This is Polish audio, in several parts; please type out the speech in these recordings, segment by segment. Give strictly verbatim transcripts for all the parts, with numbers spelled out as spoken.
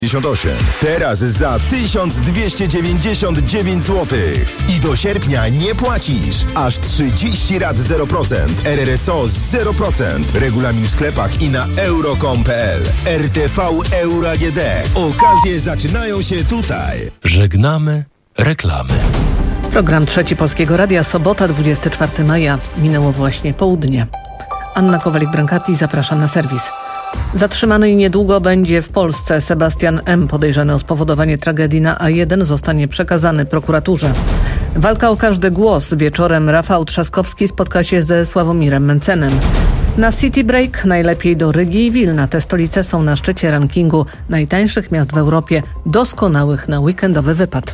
dziewięćdziesiąt osiem. Teraz za tysiąc dwieście dziewięćdziesiąt dziewięć złotych. I do sierpnia nie płacisz. Aż trzydzieści rat zero procent. R R S O zero procent. Regulamin w sklepach i na euro kropka com kropka p l. R T V Euro A G D. Okazje zaczynają się tutaj. Żegnamy reklamy. Program Trzeci Polskiego Radia, sobota, dwudziestego czwartego maja. Minęło właśnie południe. Anna Kowalik-Brankati, zapraszam na serwis. Zatrzymany i niedługo będzie w Polsce Sebastian M., podejrzany o spowodowanie tragedii na A jeden, zostanie przekazany prokuraturze. Walka o każdy głos. Wieczorem Rafał Trzaskowski spotka się ze Sławomirem Mencenem. Na City Break najlepiej do Rygi i Wilna. Te stolice są na szczycie rankingu najtańszych miast w Europie, doskonałych na weekendowy wypad.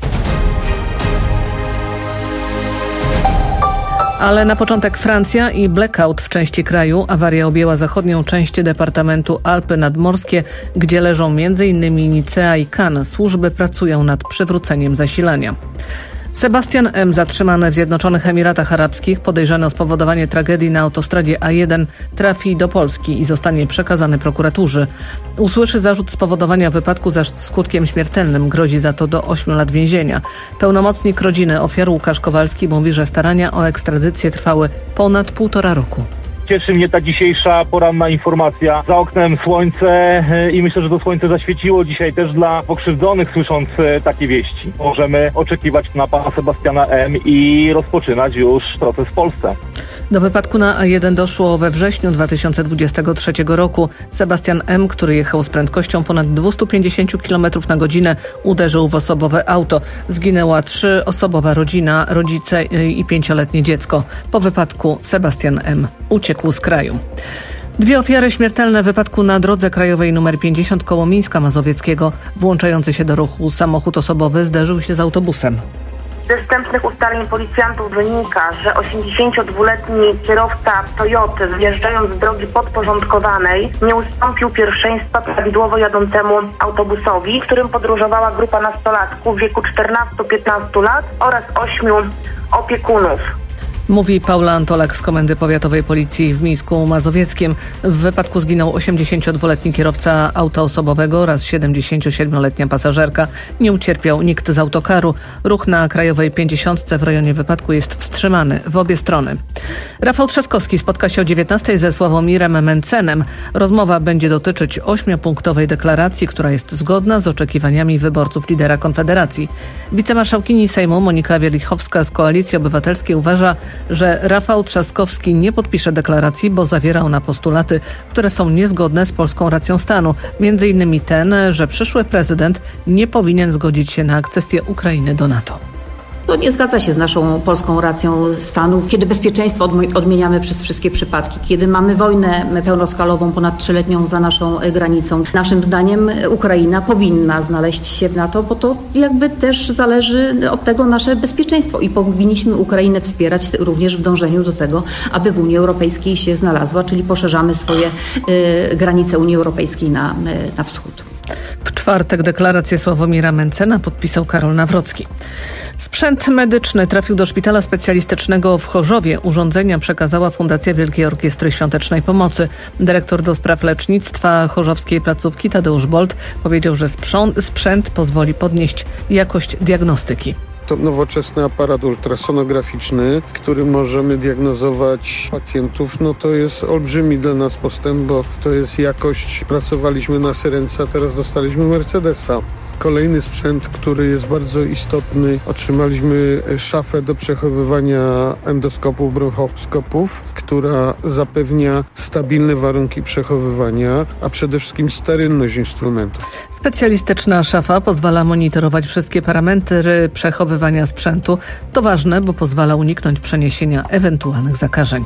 Ale na początek Francja i blackout w części kraju. Awaria objęła zachodnią część departamentu Alpy Nadmorskie, gdzie leżą m.in. Nicea i Cannes. Służby pracują nad przywróceniem zasilania. Sebastian M., zatrzymany w Zjednoczonych Emiratach Arabskich, podejrzany o spowodowanie tragedii na autostradzie A jeden, trafi do Polski i zostanie przekazany prokuraturze. Usłyszy zarzut spowodowania wypadku ze skutkiem śmiertelnym. Grozi za to do ośmiu lat więzienia. Pełnomocnik rodziny ofiar Łukasz Kowalski mówi, że starania o ekstradycję trwały ponad półtora roku. Cieszy mnie ta dzisiejsza poranna informacja. Za oknem słońce i myślę, że to słońce zaświeciło dzisiaj też dla pokrzywdzonych, słysząc takie wieści. Możemy oczekiwać na pana Sebastiana M. i rozpoczynać już proces w Polsce. Do wypadku na A jeden doszło we wrześniu dwa tysiące dwudziestego trzeciego roku. Sebastian M., który jechał z prędkością ponad dwieście pięćdziesiąt kilometrów na godzinę, uderzył w osobowe auto. Zginęła trzyosobowa rodzina, rodzice i pięcioletnie dziecko. Po wypadku Sebastian M. uciekł z kraju. Dwie ofiary śmiertelne w wypadku na drodze krajowej nr pięćdziesiąt koło Mińska Mazowieckiego. Włączający się do ruchu samochód osobowy zderzył się z autobusem. Ze wstępnych ustaleń policjantów wynika, że osiemdziesięciodwuletni kierowca Toyoty, zjeżdżając z drogi podporządkowanej, nie ustąpił pierwszeństwa prawidłowo jadącemu autobusowi, w którym podróżowała grupa nastolatków w wieku czternastu do piętnastu lat oraz ośmiu opiekunów. Mówi Paula Antolak z Komendy Powiatowej Policji w Mińsku Mazowieckim. W wypadku zginął osiemdziesięciodwuletni kierowca auta osobowego oraz siedemdziesięciosiedmioletnia pasażerka. Nie ucierpiał nikt z autokaru. Ruch na Krajowej pięćdziesiątce w rejonie wypadku jest wstrzymany w obie strony. Rafał Trzaskowski spotka się o dziewiętnastej ze Sławomirem Mencenem. Rozmowa będzie dotyczyć ośmiopunktowej deklaracji, która jest zgodna z oczekiwaniami wyborców lidera Konfederacji. Wicemarszałkini Sejmu Monika Wielichowska z Koalicji Obywatelskiej uważa, że Rafał Trzaskowski nie podpisze deklaracji, bo zawiera ona postulaty, które są niezgodne z polską racją stanu. Między innymi ten, że przyszły prezydent nie powinien zgodzić się na akcesję Ukrainy do NATO. To nie zgadza się z naszą polską racją stanu, kiedy bezpieczeństwo odmieniamy przez wszystkie przypadki, kiedy mamy wojnę pełnoskalową, ponad trzyletnią za naszą granicą. Naszym zdaniem Ukraina powinna znaleźć się w NATO, bo to jakby też zależy od tego nasze bezpieczeństwo i powinniśmy Ukrainę wspierać również w dążeniu do tego, aby w Unii Europejskiej się znalazła, czyli poszerzamy swoje y, granice Unii Europejskiej na, y, na wschód. W czwartek deklarację Sławomira Mencena podpisał Karol Nawrocki. Sprzęt medyczny trafił do szpitala specjalistycznego w Chorzowie. Urządzenia przekazała Fundacja Wielkiej Orkiestry Świątecznej Pomocy. Dyrektor do spraw lecznictwa chorzowskiej placówki Tadeusz Bolt powiedział, że sprzęt pozwoli podnieść jakość diagnostyki. To nowoczesny aparat ultrasonograficzny, którym możemy diagnozować pacjentów. No to jest olbrzymi dla nas postęp, bo to jest jakość. Pracowaliśmy na Syrence, a teraz dostaliśmy Mercedesa. Kolejny sprzęt, który jest bardzo istotny, otrzymaliśmy szafę do przechowywania endoskopów, bronchoskopów, która zapewnia stabilne warunki przechowywania, a przede wszystkim sterylność instrumentów. Specjalistyczna szafa pozwala monitorować wszystkie parametry przechowywania sprzętu. To ważne, bo pozwala uniknąć przeniesienia ewentualnych zakażeń.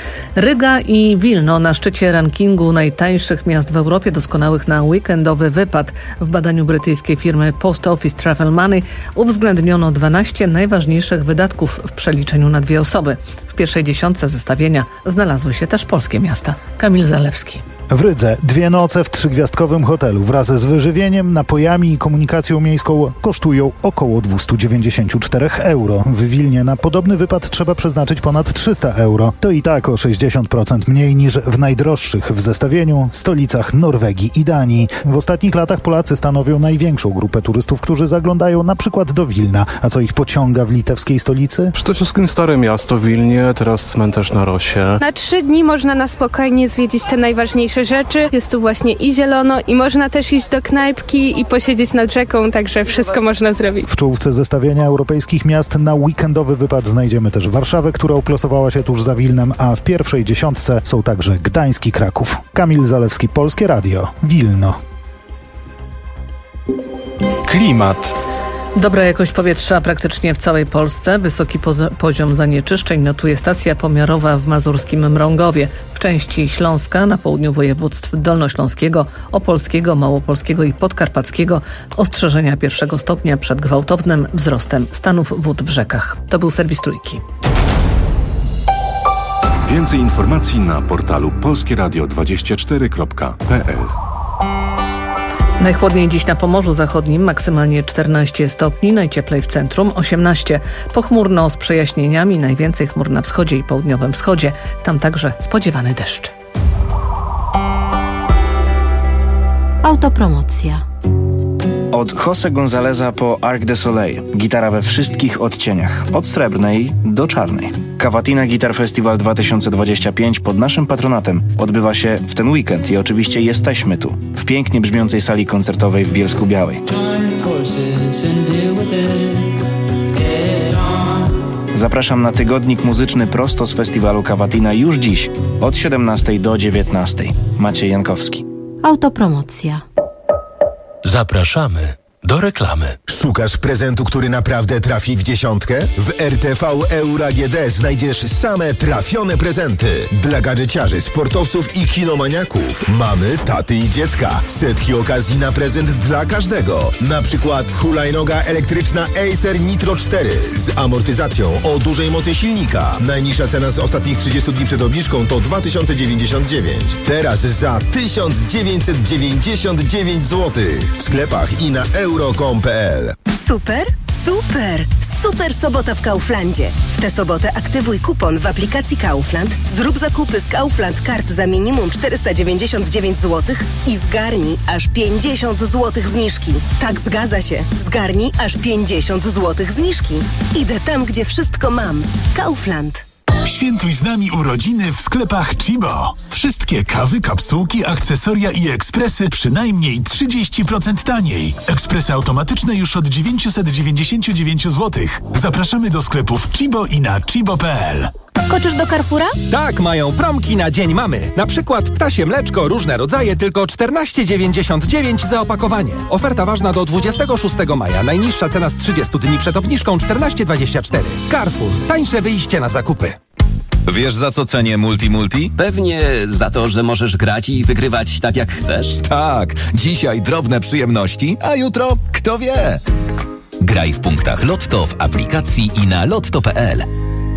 Ryga i Wilno na szczycie rankingu najtańszych miast w Europie, doskonałych na weekendowy wypad. W badaniu brytyjskiej firmy Post Office Travel Money uwzględniono dwanaście najważniejszych wydatków w przeliczeniu na dwie osoby. W pierwszej dziesiątce zestawienia znalazły się też polskie miasta. Kamil Zalewski. W Rydze dwie noce w trzygwiazdkowym hotelu wraz z wyżywieniem, napojami i komunikacją miejską kosztują około dwieście dziewięćdziesiąt cztery euro. W Wilnie na podobny wypad trzeba przeznaczyć ponad trzysta euro. To i tak o sześćdziesiąt procent mniej niż w najdroższych w zestawieniu stolicach Norwegii i Danii. W ostatnich latach Polacy stanowią największą grupę turystów, którzy zaglądają na przykład do Wilna. A co ich pociąga w litewskiej stolicy? Przede wszystkim Stare Miasto w Wilnie, teraz cmentarz na Rosie. Na trzy dni można na spokojnie zwiedzić te najważniejsze rzeczy. Jest tu właśnie i zielono, i można też iść do knajpki i posiedzieć nad rzeką, także wszystko można zrobić. W czołówce zestawienia europejskich miast na weekendowy wypad znajdziemy też Warszawę, która uplasowała się tuż za Wilnem, a w pierwszej dziesiątce są także Gdańsk i Kraków. Kamil Zalewski, Polskie Radio, Wilno. Klimat. Dobra jakość powietrza praktycznie w całej Polsce. Wysoki poz- poziom zanieczyszczeń notuje stacja pomiarowa w mazurskim Mrągowie. W części Śląska, na południu województw dolnośląskiego, opolskiego, małopolskiego i podkarpackiego ostrzeżenia pierwszego stopnia przed gwałtownym wzrostem stanów wód w rzekach. To był serwis Trójki. Więcej informacji na portalu polskie radio dwadzieścia cztery kropka p l. Najchłodniej dziś na Pomorzu Zachodnim, maksymalnie czternaście stopni, najcieplej w centrum osiemnaście. Pochmurno z przejaśnieniami, najwięcej chmur na wschodzie i południowym wschodzie. Tam także spodziewany deszcz. Autopromocja. Od José Gonzáleza po Arc de Soleil. Gitara we wszystkich odcieniach. Od srebrnej do czarnej. Cavatina Guitar Festival dwa tysiące dwudziesty piąty pod naszym patronatem odbywa się w ten weekend i oczywiście jesteśmy tu. W pięknie brzmiącej sali koncertowej w Bielsku-Białej. Zapraszam na tygodnik muzyczny prosto z festiwalu Cavatina już dziś od siedemnastej do dziewiętnastej. Maciej Jankowski. Autopromocja. Zapraszamy do reklamy. Szukasz prezentu, który naprawdę trafi w dziesiątkę? W R T V Euro A G D znajdziesz same trafione prezenty. Dla gadżeciarzy, sportowców i kinomaniaków. Mamy, taty i dziecka. Setki okazji na prezent dla każdego. Na przykład hulajnoga elektryczna Acer Nitro cztery z amortyzacją o dużej mocy silnika. Najniższa cena z ostatnich trzydziestu dni przed obniżką to dwa tysiące dziewięćdziesiąt dziewięć. Teraz za tysiąc dziewięćset dziewięćdziesiąt dziewięć złotych. W sklepach i na euro kropka com kropka p l. Super, super, super sobota w Kauflandzie. W tę sobotę aktywuj kupon w aplikacji Kaufland, zrób zakupy z Kaufland Kart za minimum czterysta dziewięćdziesiąt dziewięć złotych i zgarnij aż pięćdziesiąt złotych zniżki. Tak, zgadza się, zgarnij aż pięćdziesiąt złotych zniżki. Idę tam, gdzie wszystko mam. Kaufland. Świętuj z nami urodziny w sklepach Chibo. Wszystkie kawy, kapsułki, akcesoria i ekspresy przynajmniej trzydzieści procent taniej. Ekspresy automatyczne już od dziewięćset dziewięćdziesiąt dziewięć złotych. Zapraszamy do sklepów Chibo i na chibo kropka p l. Koczysz do Carrefoura? Tak, mają promki na Dzień Mamy. Na przykład ptasie mleczko, różne rodzaje, tylko czternaście dziewięćdziesiąt dziewięć za opakowanie. Oferta ważna do dwudziestego szóstego maja. Najniższa cena z trzydziestu dni przed obniżką czternaście dwadzieścia cztery. Carrefour. Tańsze wyjście na zakupy. Wiesz, za co cenię Multi Multi? Pewnie za to, że możesz grać i wygrywać tak jak chcesz. Tak, dzisiaj drobne przyjemności, a jutro kto wie. Graj w punktach Lotto w aplikacji i na lotto kropka p l.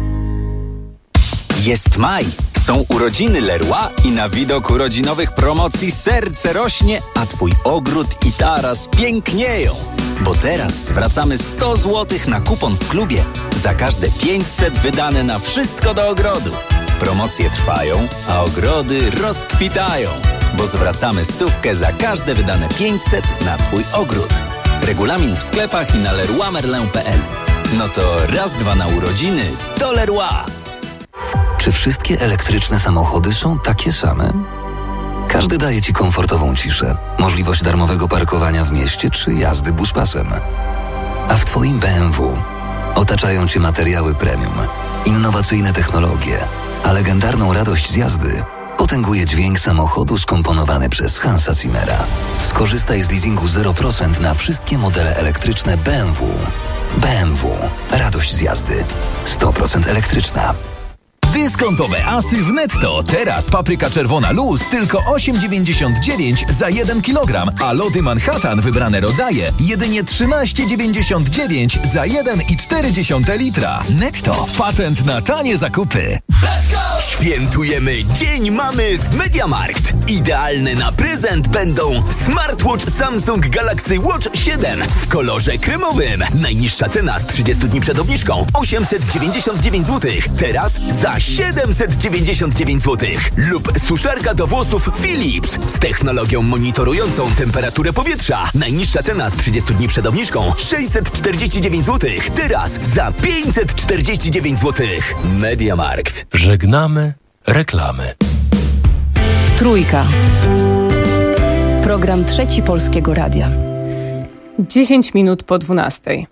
Jest maj, są urodziny Leroy i na widok urodzinowych promocji serce rośnie, a twój ogród i taras pięknieją. Bo teraz zwracamy sto złotych na kupon w klubie za każde pięćset wydane na wszystko do ogrodu. Promocje trwają, a ogrody rozkwitają, bo zwracamy stówkę za każde wydane pięćset na twój ogród. Regulamin w sklepach i na leroy merlin kropka p l. No to raz, dwa na urodziny do Leroy. Czy wszystkie elektryczne samochody są takie same? Każdy daje Ci komfortową ciszę, możliwość darmowego parkowania w mieście czy jazdy buspasem. A w Twoim B M W otaczają Cię materiały premium, innowacyjne technologie, a legendarną radość z jazdy potęguje dźwięk samochodu skomponowany przez Hansa Zimmera. Skorzystaj z leasingu zero procent na wszystkie modele elektryczne B M W. B M W. Radość z jazdy. sto procent elektryczna. Dyskontowe asy w Netto. Teraz papryka czerwona luz tylko osiem dziewięćdziesiąt dziewięć za jeden kilogram, a lody Manhattan wybrane rodzaje jedynie trzynaście dziewięćdziesiąt dziewięć za jeden i cztery dziesiąte litra. Netto. Patent na tanie zakupy. Let's go! Świętujemy Dzień Mamy w MediaMarkt. Idealne na prezent będą smartwatch Samsung Galaxy Watch siedem w kolorze kremowym. Najniższa cena z trzydziestu dni przed obniżką osiemset dziewięćdziesiąt dziewięć złotych. Teraz za siedemset dziewięćdziesiąt dziewięć złotych. Lub suszarka do włosów Philips z technologią monitorującą temperaturę powietrza. Najniższa cena z trzydziestu dni przed obniżką sześćset czterdzieści dziewięć złotych. Teraz za pięćset czterdzieści dziewięć złotych. MediaMarkt. Żegnamy reklamy. Trójka. Program Trzeci Polskiego Radia. dziesięć minut po dwunastej.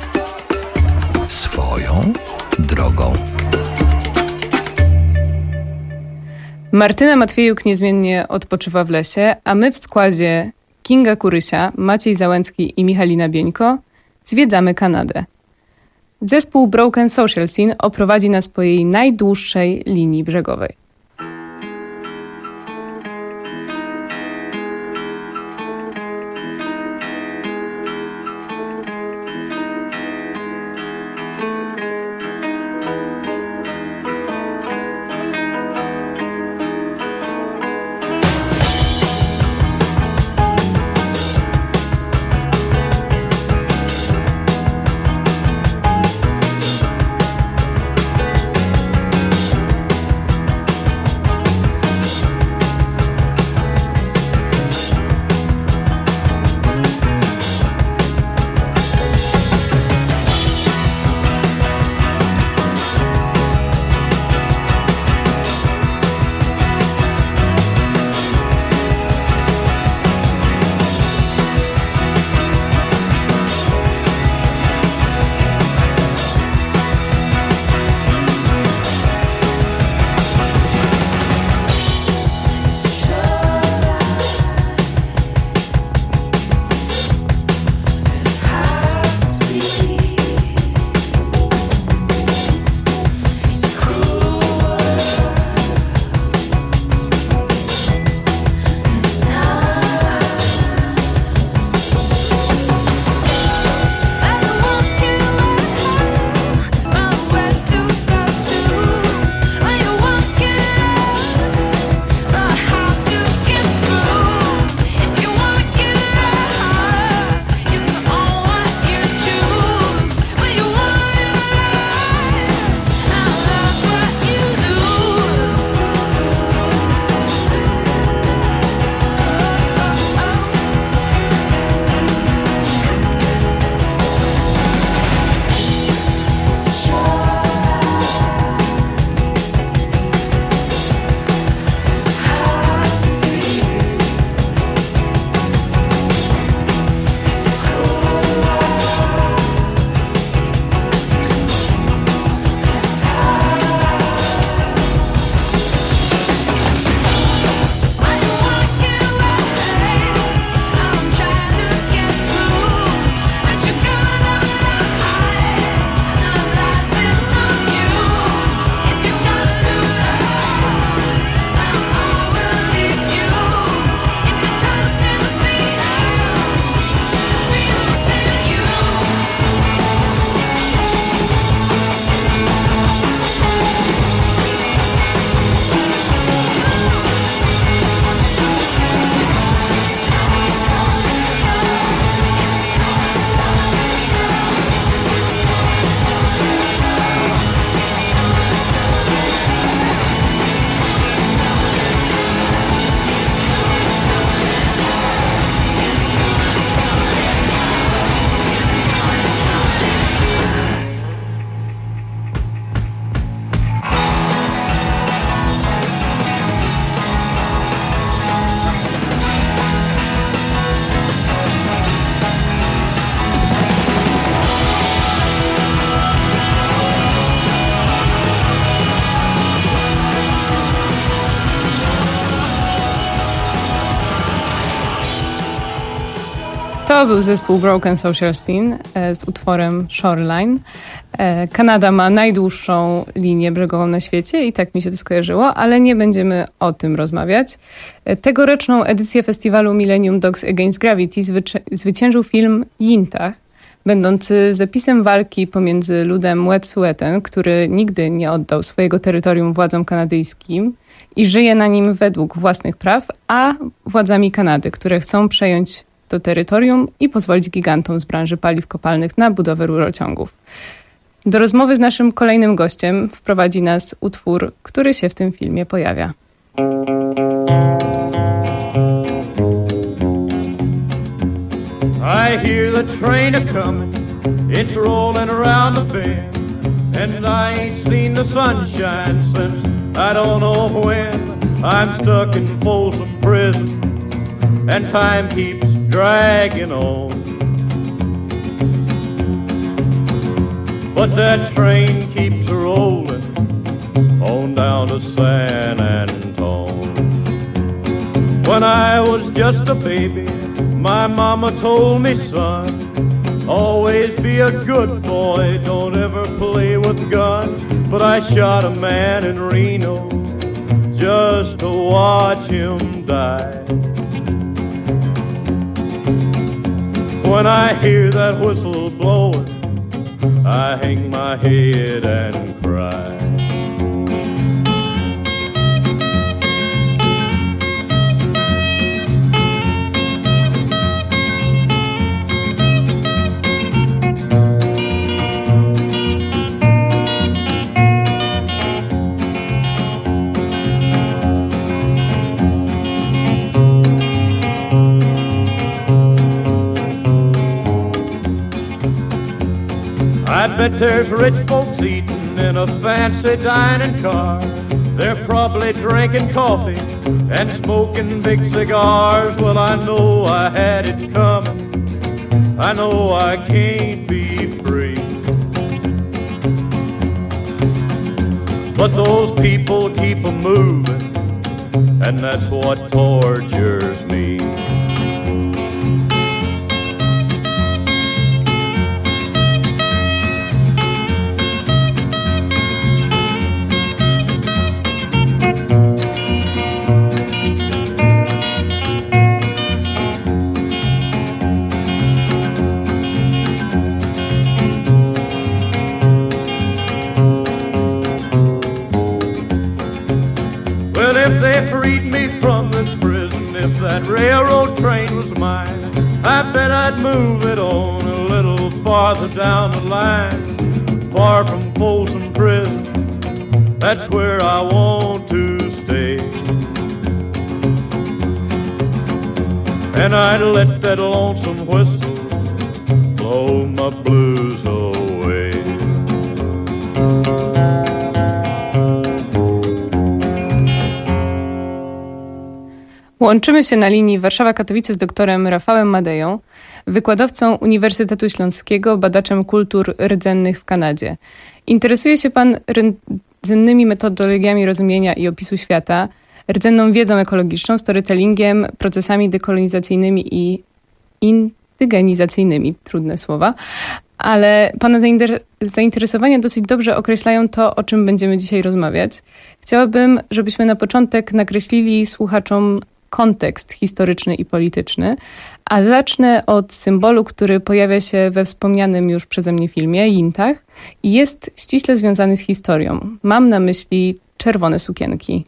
Swoją drogą. Martyna Matwiejuk niezmiennie odpoczywa w lesie, a my w składzie Kinga Kurysia, Maciej Załęcki i Michalina Bieńko zwiedzamy Kanadę. Zespół Broken Social Scene oprowadzi nas po jej najdłuższej linii brzegowej. To był zespół Broken Social Scene e, z utworem Shoreline. E, Kanada ma najdłuższą linię brzegową na świecie i tak mi się to skojarzyło, ale nie będziemy o tym rozmawiać. E, tegoroczną edycję festiwalu Millennium Dogs Against Gravity zwyci- zwyciężył film Yintach. będący zapisem walki pomiędzy ludem Wet'suwet'en, który nigdy nie oddał swojego terytorium władzom kanadyjskim i żyje na nim według własnych praw, a władzami Kanady, które chcą przejąć to terytorium i pozwolić gigantom z branży paliw kopalnych na budowę rurociągów. Do rozmowy z naszym kolejnym gościem wprowadzi nas utwór, który się w tym filmie pojawia. I hear the train a-comin', it's rollin' around the bend, and I ain't seen the sunshine since I don't know when. I'm stuck in Folsom Prison, and time keeps dragging on. But that train keeps rollin' on down to San Antone. When I was just a baby, my mama told me, son, always be a good boy, don't ever play with guns. But I shot a man in Reno just to watch him die. When I hear that whistle blowing, I hang my head and cry. I bet there's rich folks eating in a fancy dining car. They're probably drinking coffee and smoking big cigars. Well, I know I had it coming. I know I can't be free. But those people keep a moving, and that's what tortures me. If they freed me from this prison, if that railroad train was mine, I bet I'd move it on a little farther down the line, far from Folsom Prison. That's where I want to stay. And I'd let that lonesome whistle blow my blues away. Łączymy się na linii Warszawa-Katowice z doktorem Rafałem Madeją, wykładowcą Uniwersytetu Śląskiego, badaczem kultur rdzennych w Kanadzie. Interesuje się pan rdzennymi metodologiami rozumienia i opisu świata, rdzenną wiedzą ekologiczną, storytellingiem, procesami dekolonizacyjnymi i indygenizacyjnymi, trudne słowa, ale pana zainteresowania dosyć dobrze określają to, o czym będziemy dzisiaj rozmawiać. Chciałabym, żebyśmy na początek nakreślili słuchaczom kontekst historyczny i polityczny, a zacznę od symbolu, który pojawia się we wspomnianym już przeze mnie filmie, Yintach, i jest ściśle związany z historią. Mam na myśli czerwone sukienki.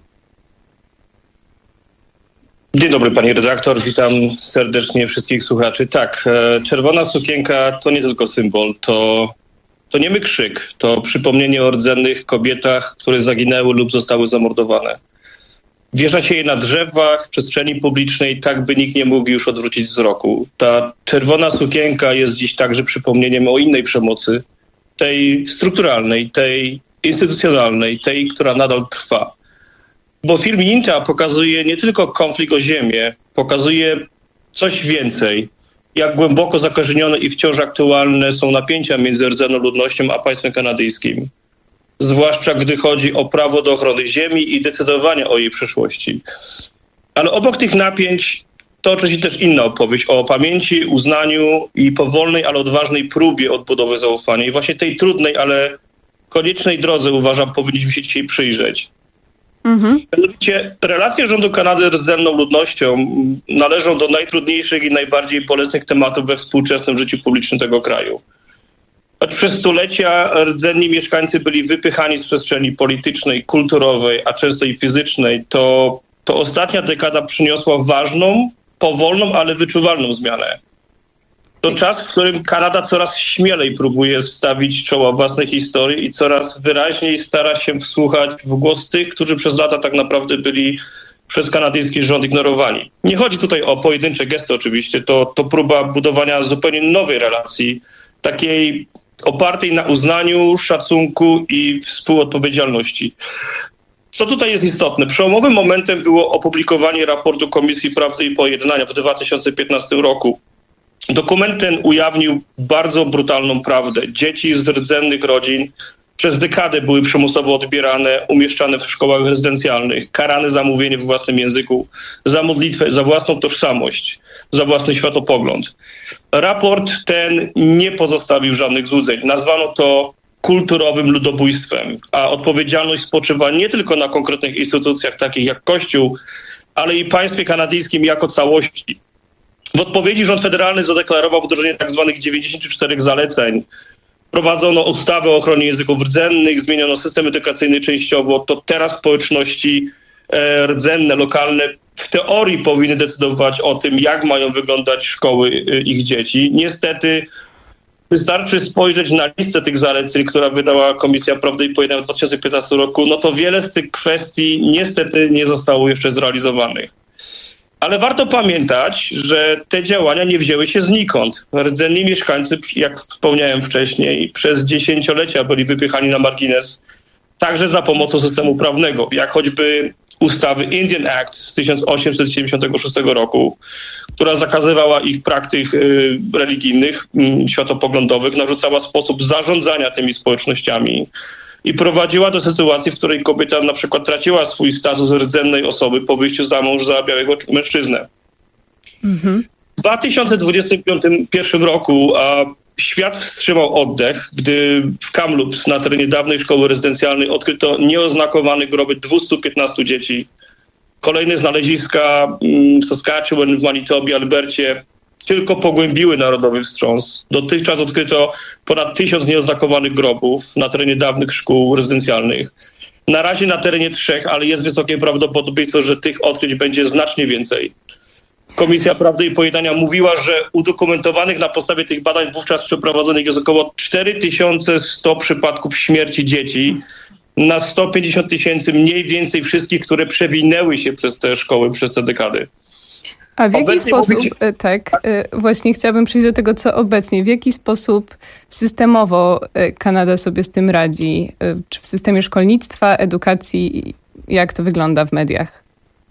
Dzień dobry pani redaktor, witam serdecznie wszystkich słuchaczy. Tak, czerwona sukienka to nie tylko symbol, to, to niemy krzyk, to przypomnienie o rdzennych kobietach, które zaginęły lub zostały zamordowane. Wiesza się je na drzewach, w przestrzeni publicznej, tak by nikt nie mógł już odwrócić wzroku. Ta czerwona sukienka jest dziś także przypomnieniem o innej przemocy, tej strukturalnej, tej instytucjonalnej, tej, która nadal trwa. Bo film Yinta pokazuje nie tylko konflikt o ziemię, pokazuje coś więcej. Jak głęboko zakorzenione i wciąż aktualne są napięcia między rdzenną ludnością a państwem kanadyjskim. Zwłaszcza gdy chodzi o prawo do ochrony ziemi i decydowania o jej przyszłości. Ale obok tych napięć toczy się też inna opowieść o pamięci, uznaniu i powolnej, ale odważnej próbie odbudowy zaufania. I właśnie tej trudnej, ale koniecznej drodze, uważam, powinniśmy się dzisiaj przyjrzeć. Mhm. Mianowicie relacje rządu Kanady z rdzenną ludnością należą do najtrudniejszych i najbardziej bolesnych tematów we współczesnym życiu publicznym tego kraju. Choć przez stulecia rdzenni mieszkańcy byli wypychani z przestrzeni politycznej, kulturowej, a często i fizycznej, to, to ostatnia dekada przyniosła ważną, powolną, ale wyczuwalną zmianę. To czas, w którym Kanada coraz śmielej próbuje stawić czoła własnej historii i coraz wyraźniej stara się wsłuchać w głos tych, którzy przez lata tak naprawdę byli przez kanadyjski rząd ignorowani. Nie chodzi tutaj o pojedyncze gesty oczywiście, to, to próba budowania zupełnie nowej relacji, takiej opartej na uznaniu, szacunku i współodpowiedzialności. Co tutaj jest istotne? Przełomowym momentem było opublikowanie raportu Komisji Prawdy i Pojednania w dwa tysiące piętnastym roku. Dokument ten ujawnił bardzo brutalną prawdę. Dzieci z rdzennych rodzin przez dekadę były przymusowo odbierane, umieszczane w szkołach rezydencjalnych, karane za mówienie we własnym języku, za modlitwę, za własną tożsamość, za własny światopogląd. Raport ten nie pozostawił żadnych złudzeń. Nazwano to kulturowym ludobójstwem, a odpowiedzialność spoczywa nie tylko na konkretnych instytucjach takich jak Kościół, ale i państwie kanadyjskim jako całości. W odpowiedzi rząd federalny zadeklarował wdrożenie tzw. dziewięćdziesięciu czterech zaleceń. Prowadzono ustawę o ochronie języków rdzennych, zmieniono system edukacyjny częściowo. To teraz społeczności e, rdzenne, lokalne w teorii powinny decydować o tym, jak mają wyglądać szkoły e, ich dzieci. Niestety wystarczy spojrzeć na listę tych zaleceń, która wydała Komisja Prawdy i Pojednania w dwa tysiące piętnastym roku. No to wiele z tych kwestii niestety nie zostało jeszcze zrealizowanych. Ale warto pamiętać, że te działania nie wzięły się znikąd. Rdzenni mieszkańcy, jak wspomniałem wcześniej, przez dziesięciolecia byli wypychani na margines, także za pomocą systemu prawnego, jak choćby ustawy Indian Act z tysiąc osiemset siedemdziesiątego szóstego roku, która zakazywała ich praktyk y, religijnych, y, światopoglądowych, narzucała sposób zarządzania tymi społecznościami i prowadziła do sytuacji, w której kobieta na przykład traciła swój status rdzennej osoby po wyjściu za mąż za białego mężczyznę. Mhm. W dwa tysiące dwudziestym pierwszym roku a, świat wstrzymał oddech, gdy w Kamloops na terenie dawnej szkoły rezydencjalnej odkryto nieoznakowane groby dwustu piętnastu dzieci. Kolejne znaleziska w Saskatchewan, w Manitobie, Albercie tylko pogłębiły narodowy wstrząs. Dotychczas odkryto ponad tysiąc nieoznakowanych grobów na terenie dawnych szkół rezydencjalnych. Na razie na terenie trzech, ale jest wysokie prawdopodobieństwo, że tych odkryć będzie znacznie więcej. Komisja Prawdy i Pojednania mówiła, że udokumentowanych na podstawie tych badań wówczas przeprowadzonych jest około cztery tysiące sto przypadków śmierci dzieci na sto pięćdziesiąt tysięcy mniej więcej wszystkich, które przewinęły się przez te szkoły, przez te dekady. A w jaki obecnie sposób, mówicie... tak, właśnie chciałabym przejść do tego, co obecnie, w jaki sposób systemowo Kanada sobie z tym radzi? Czy w systemie szkolnictwa, edukacji, jak to wygląda w mediach?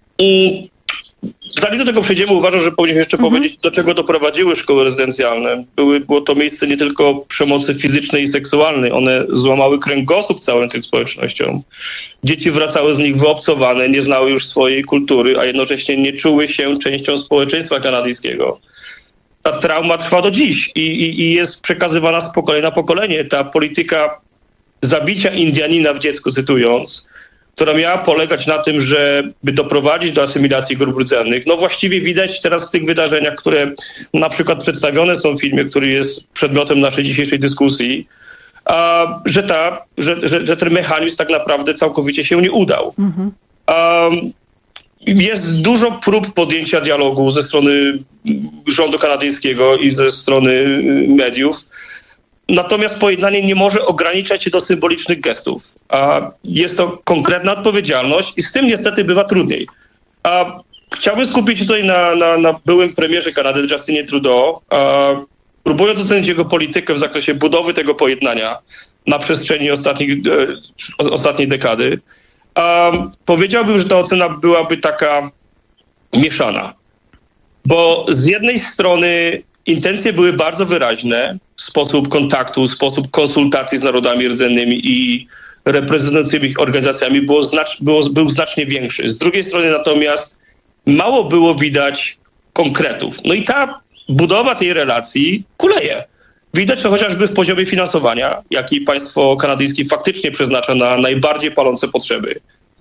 I zanim do tego przejdziemy, uważam, że powinniśmy jeszcze mhm. powiedzieć, do czego doprowadziły szkoły rezydencjalne. Były, było to miejsce nie tylko przemocy fizycznej i seksualnej, one złamały kręgosłup całym tym społecznościom. Dzieci wracały z nich wyobcowane, nie znały już swojej kultury, a jednocześnie nie czuły się częścią społeczeństwa kanadyjskiego. Ta trauma trwa do dziś i, i, i jest przekazywana z pokolenia na pokolenie. Ta polityka zabicia Indianina w dziecku, cytując, która miała polegać na tym, żeby doprowadzić do asymilacji grup rdzennych. No właściwie widać teraz w tych wydarzeniach, które na przykład przedstawione są w filmie, który jest przedmiotem naszej dzisiejszej dyskusji, a, że, ta, że, że, że ten mechanizm tak naprawdę całkowicie się nie udał. Mhm. A, jest dużo prób podjęcia dialogu ze strony rządu kanadyjskiego i ze strony mediów. Natomiast pojednanie nie może ograniczać się do symbolicznych gestów. A jest to konkretna odpowiedzialność i z tym niestety bywa trudniej. A chciałbym skupić się tutaj na, na, na byłym premierze Kanady, Justinie Trudeau, a próbując ocenić jego politykę w zakresie budowy tego pojednania na przestrzeni ostatnich, e, ostatniej dekady. A powiedziałbym, że ta ocena byłaby taka mieszana. Bo z jednej strony intencje były bardzo wyraźne, sposób kontaktu, sposób konsultacji z narodami rdzennymi i reprezentującymi ich organizacjami było znacz, było, był znacznie większy. Z drugiej strony natomiast mało było widać konkretów. No i ta budowa tej relacji kuleje. Widać to chociażby w poziomie finansowania, jaki państwo kanadyjskie faktycznie przeznacza na najbardziej palące potrzeby.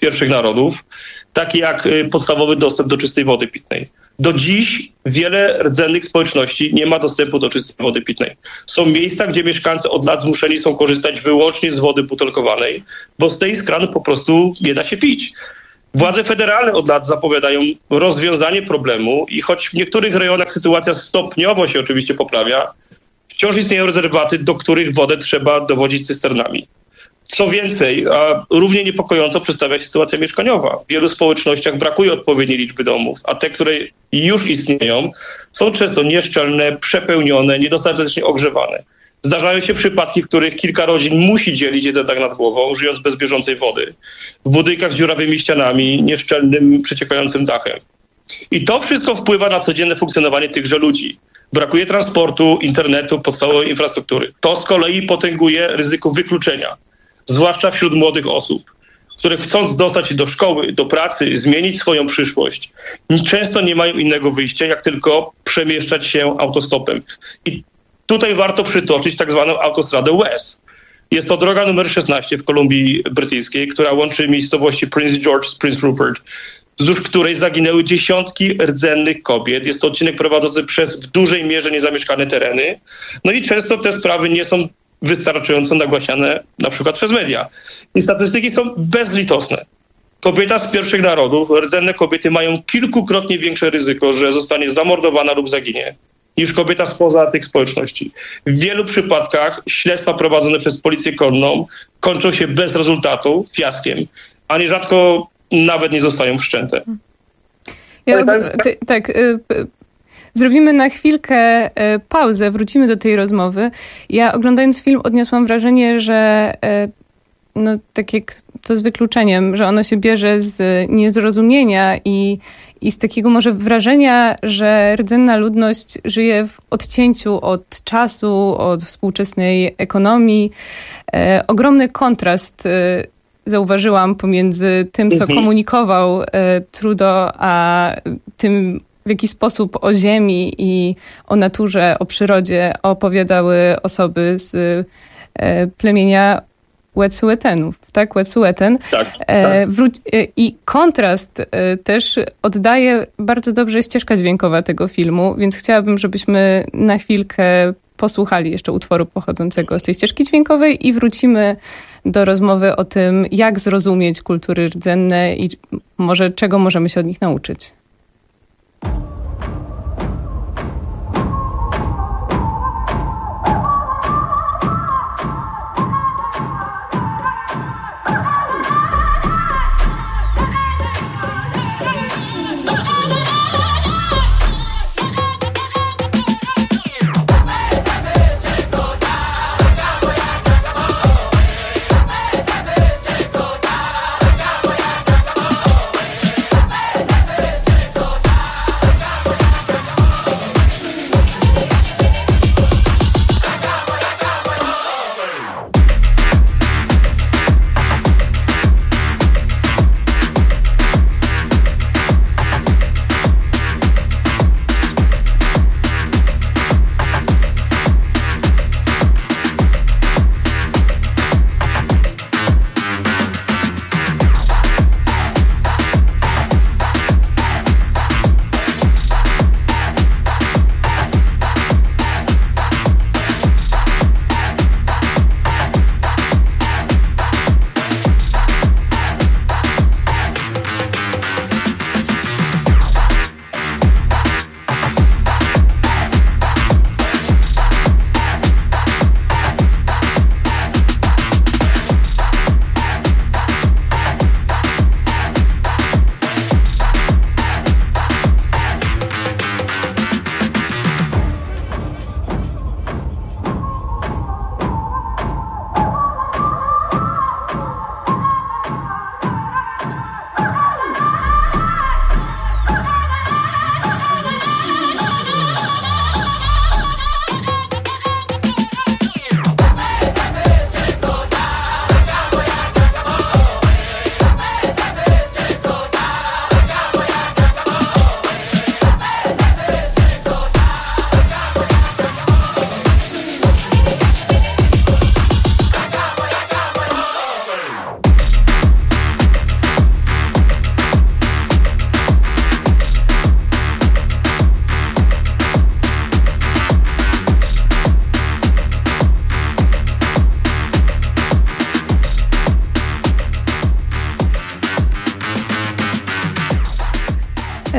pierwszych narodów, takie jak podstawowy dostęp do czystej wody pitnej. Do dziś wiele rdzennych społeczności nie ma dostępu do czystej wody pitnej. Są miejsca, gdzie mieszkańcy od lat zmuszeni są korzystać wyłącznie z wody butelkowanej, bo z tej z kranu po prostu nie da się pić. Władze federalne od lat zapowiadają rozwiązanie problemu i choć w niektórych rejonach sytuacja stopniowo się oczywiście poprawia, wciąż istnieją rezerwaty, do których wodę trzeba dowodzić cysternami. Co więcej, a równie niepokojąco przedstawia się sytuacja mieszkaniowa. W wielu społecznościach brakuje odpowiedniej liczby domów, a te, które już istnieją, są często nieszczelne, przepełnione, niedostatecznie ogrzewane. Zdarzają się przypadki, w których kilka rodzin musi dzielić jeden dach nad głową, żyjąc bez bieżącej wody. W budynkach z dziurawymi ścianami, nieszczelnym, przeciekającym dachem. I to wszystko wpływa na codzienne funkcjonowanie tychże ludzi. Brakuje transportu, internetu, podstawowej infrastruktury. To z kolei potęguje ryzyko wykluczenia, zwłaszcza wśród młodych osób, które chcąc dostać się do szkoły, do pracy, zmienić swoją przyszłość, często nie mają innego wyjścia, jak tylko przemieszczać się autostopem. I tutaj warto przytoczyć tak zwaną autostradę West. Jest to droga numer szesnaście w Kolumbii Brytyjskiej, która łączy miejscowości Prince George z Prince Rupert, wzdłuż której zaginęły dziesiątki rdzennych kobiet. Jest to odcinek prowadzący przez w dużej mierze niezamieszkane tereny. No i często te sprawy nie są wystarczająco nagłaśniane na przykład przez media. I statystyki są bezlitosne. Kobieta z pierwszych narodów, rdzenne kobiety mają kilkukrotnie większe ryzyko, że zostanie zamordowana lub zaginie, niż kobieta spoza tych społeczności. W wielu przypadkach śledztwa prowadzone przez policję konną kończą się bez rezultatu, fiaskiem, a nierzadko nawet nie zostają wszczęte. Ja, ty, tak, y, y, zrobimy na chwilkę y, pauzę, wrócimy do tej rozmowy. Ja oglądając film odniosłam wrażenie, że y, no, tak jak to z wykluczeniem, że ono się bierze z niezrozumienia i, i z takiego może wrażenia, że rdzenna ludność żyje w odcięciu od czasu, od współczesnej ekonomii. E, ogromny kontrast e, zauważyłam pomiędzy tym, co komunikował e, Trudeau, a tym, w jaki sposób o ziemi i o naturze, o przyrodzie opowiadały osoby z e, plemienia Wet'suwet'enów, tak? Wet'suwet'en. Tak, e, tak. wró- e, I kontrast e, też oddaje bardzo dobrze ścieżka dźwiękowa tego filmu, więc chciałabym, żebyśmy na chwilkę posłuchali jeszcze utworu pochodzącego z tej ścieżki dźwiękowej i wrócimy do rozmowy o tym, jak zrozumieć kultury rdzenne i może czego możemy się od nich nauczyć.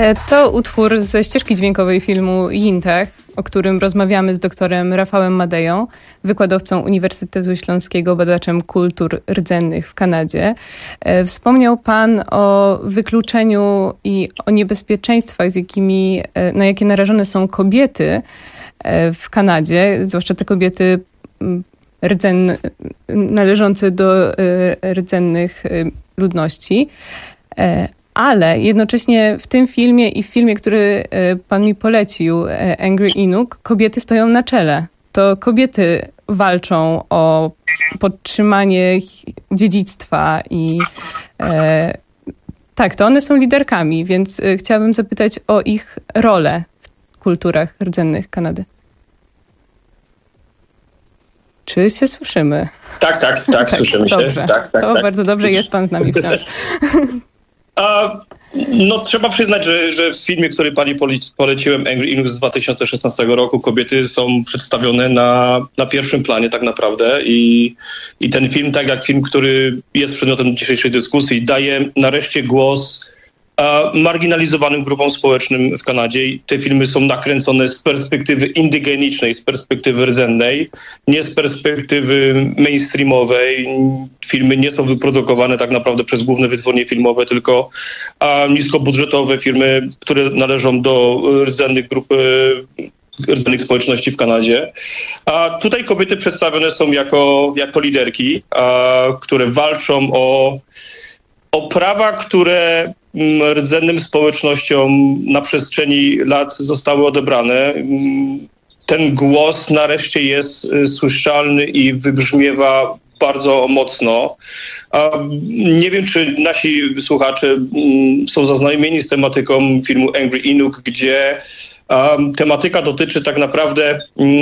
To utwór ze ścieżki dźwiękowej filmu Jintach, o którym rozmawiamy z doktorem Rafałem Madeją, wykładowcą Uniwersytetu Śląskiego, badaczem kultur rdzennych w Kanadzie. Wspomniał pan o wykluczeniu i o niebezpieczeństwach, z jakimi, na jakie narażone są kobiety w Kanadzie, zwłaszcza te kobiety rdzen, należące do rdzennych ludności. Ale jednocześnie w tym filmie i w filmie, który pan mi polecił, Angry Inuk, kobiety stoją na czele. To kobiety walczą o podtrzymanie dziedzictwa i e, tak, to one są liderkami, więc chciałabym zapytać o ich rolę w kulturach rdzennych Kanady. Czy się słyszymy? Tak, tak, tak, tak słyszymy się. Dobrze. Tak, tak, to tak. bardzo dobrze, jest pan z nami wciąż. A, no trzeba przyznać, że, że w filmie, który pani poleciłem, Angry Inuk z dwa tysiące szesnastego roku, kobiety są przedstawione na, na pierwszym planie tak naprawdę i, i ten film, tak jak film, który jest przedmiotem dzisiejszej dyskusji, daje nareszcie głos a, marginalizowanym grupom społecznym w Kanadzie. I te filmy są nakręcone z perspektywy indygenicznej, z perspektywy rdzennej, nie z perspektywy mainstreamowej. Filmy nie są wyprodukowane tak naprawdę przez główne wytwórnie filmowe, tylko a, niskobudżetowe firmy, które należą do rdzennych grup, rdzennych społeczności w Kanadzie. A tutaj kobiety przedstawione są jako, jako liderki, a, które walczą o, o prawa, które rdzennym społecznościom na przestrzeni lat zostały odebrane. Ten głos nareszcie jest słyszalny i wybrzmiewa bardzo mocno. Nie wiem, czy nasi słuchacze są zaznajomieni z tematyką filmu Angry Inuk, gdzie tematyka dotyczy tak naprawdę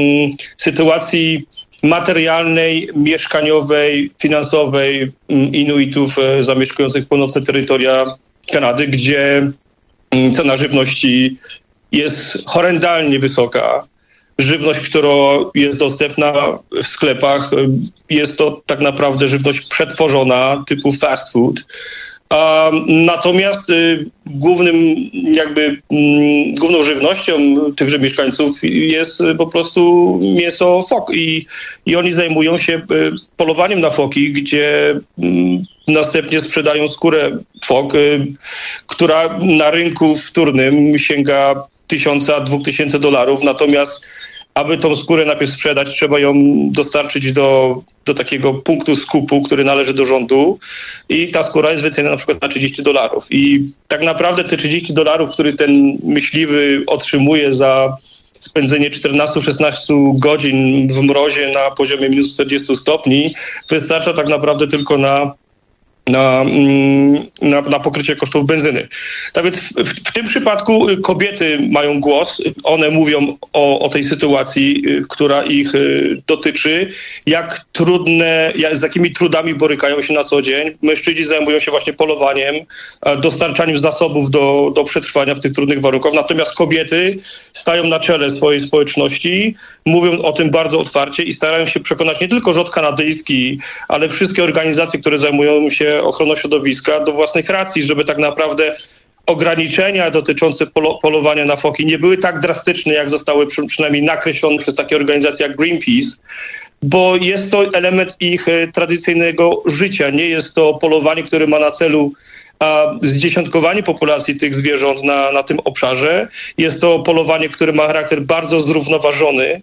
sytuacji materialnej, mieszkaniowej, finansowej Inuitów zamieszkujących północne terytoria Kanady, gdzie cena żywności jest horrendalnie wysoka. Żywność, która jest dostępna w sklepach, jest to tak naprawdę żywność przetworzona typu fast food. A natomiast y, głównym jakby y, główną żywnością tychże mieszkańców jest y, po prostu mięso fok i, i oni zajmują się y, polowaniem na foki, gdzie y, następnie sprzedają skórę fok, y, która na rynku wtórnym sięga tysiąca, dwóch tysięcy dolarów, natomiast aby tą skórę najpierw sprzedać, trzeba ją dostarczyć do, do takiego punktu skupu, który należy do rządu i ta skóra jest wyceniana na przykład na trzydzieści dolarów. I tak naprawdę te trzydzieści dolarów, który ten myśliwy otrzymuje za spędzenie czternaście szesnaście godzin w mrozie na poziomie minus czterdzieści stopni, wystarcza tak naprawdę tylko na Na, na, na pokrycie kosztów benzyny. Tak więc w, w tym przypadku kobiety mają głos, one mówią o, o tej sytuacji, która ich dotyczy, jak trudne, jak, z jakimi trudami borykają się na co dzień. Mężczyźni zajmują się właśnie polowaniem, dostarczaniem zasobów do, do przetrwania w tych trudnych warunkach, natomiast kobiety stają na czele swojej społeczności, mówią o tym bardzo otwarcie i starają się przekonać nie tylko rząd kanadyjski, ale wszystkie organizacje, które zajmują się ochroną środowiska, do własnych racji, żeby tak naprawdę ograniczenia dotyczące polo- polowania na foki nie były tak drastyczne, jak zostały przy, przynajmniej nakreślone przez takie organizacje jak Greenpeace, bo jest to element ich e, tradycyjnego życia. Nie jest to polowanie, które ma na celu a, zdziesiątkowanie populacji tych zwierząt na, na tym obszarze. Jest to polowanie, które ma charakter bardzo zrównoważony,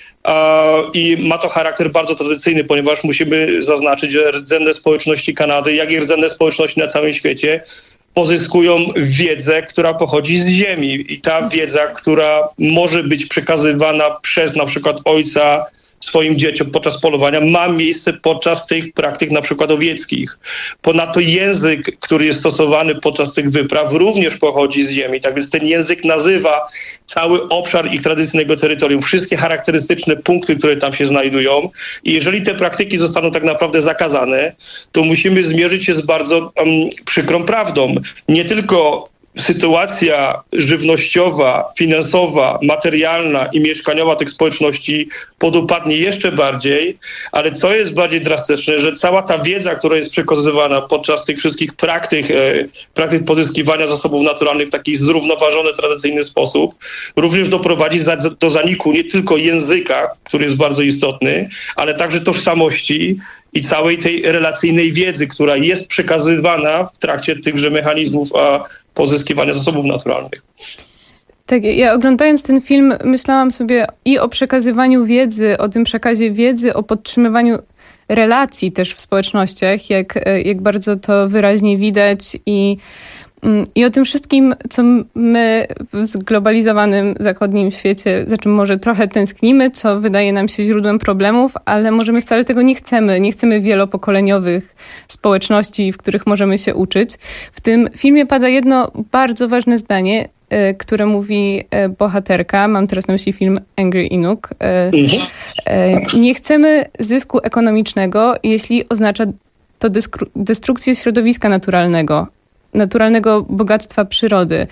i ma to charakter bardzo tradycyjny, ponieważ musimy zaznaczyć, że rdzenne społeczności Kanady, jak i rdzenne społeczności na całym świecie pozyskują wiedzę, która pochodzi z ziemi. I ta wiedza, która może być przekazywana przez na przykład ojca swoim dzieciom podczas polowania, ma miejsce podczas tych praktyk na przykład łowieckich. Ponadto język, który jest stosowany podczas tych wypraw, również pochodzi z ziemi. Tak więc ten język nazywa cały obszar ich tradycyjnego terytorium, wszystkie charakterystyczne punkty, które tam się znajdują. I jeżeli te praktyki zostaną tak naprawdę zakazane, to musimy zmierzyć się z bardzo um, przykrą prawdą. Nie tylko sytuacja żywnościowa, finansowa, materialna i mieszkaniowa tych społeczności podupadnie jeszcze bardziej, ale co jest bardziej drastyczne, że cała ta wiedza, która jest przekazywana podczas tych wszystkich praktyk, e, praktyk pozyskiwania zasobów naturalnych w taki zrównoważony, tradycyjny sposób, również doprowadzi za, do zaniku nie tylko języka, który jest bardzo istotny, ale także tożsamości i całej tej relacyjnej wiedzy, która jest przekazywana w trakcie tychże mechanizmów a pozyskiwania zasobów naturalnych. Tak, ja oglądając ten film myślałam sobie i o przekazywaniu wiedzy, o tym przekazie wiedzy, o podtrzymywaniu relacji też w społecznościach, jak, jak bardzo to wyraźnie widać i I o tym wszystkim, co my w zglobalizowanym zachodnim świecie, za czym może trochę tęsknimy, co wydaje nam się źródłem problemów, ale może my wcale tego nie chcemy. Nie chcemy wielopokoleniowych społeczności, w których możemy się uczyć. W tym filmie pada jedno bardzo ważne zdanie, które mówi bohaterka, mam teraz na myśli film Angry Inuk. Mhm. Nie chcemy zysku ekonomicznego, jeśli oznacza to destrukcję środowiska naturalnego. naturalnego bogactwa przyrody.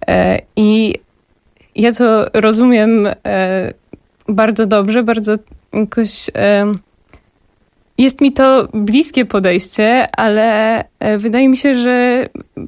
I ja to rozumiem bardzo dobrze, bardzo jakoś jest mi to bliskie podejście, ale wydaje mi się, że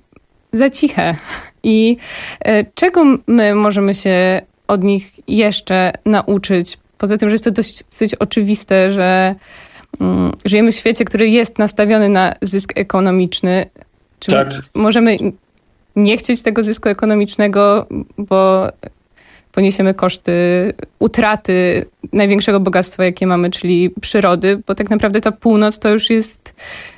za ciche. I czego my możemy się od nich jeszcze nauczyć? Poza tym, że jest to dość, dość oczywiste, że żyjemy w świecie, który jest nastawiony na zysk ekonomiczny. Czy tak. możemy nie chcieć tego zysku ekonomicznego, bo poniesiemy koszty utraty największego bogactwa, jakie mamy, czyli przyrody, bo tak naprawdę ta północ to już jest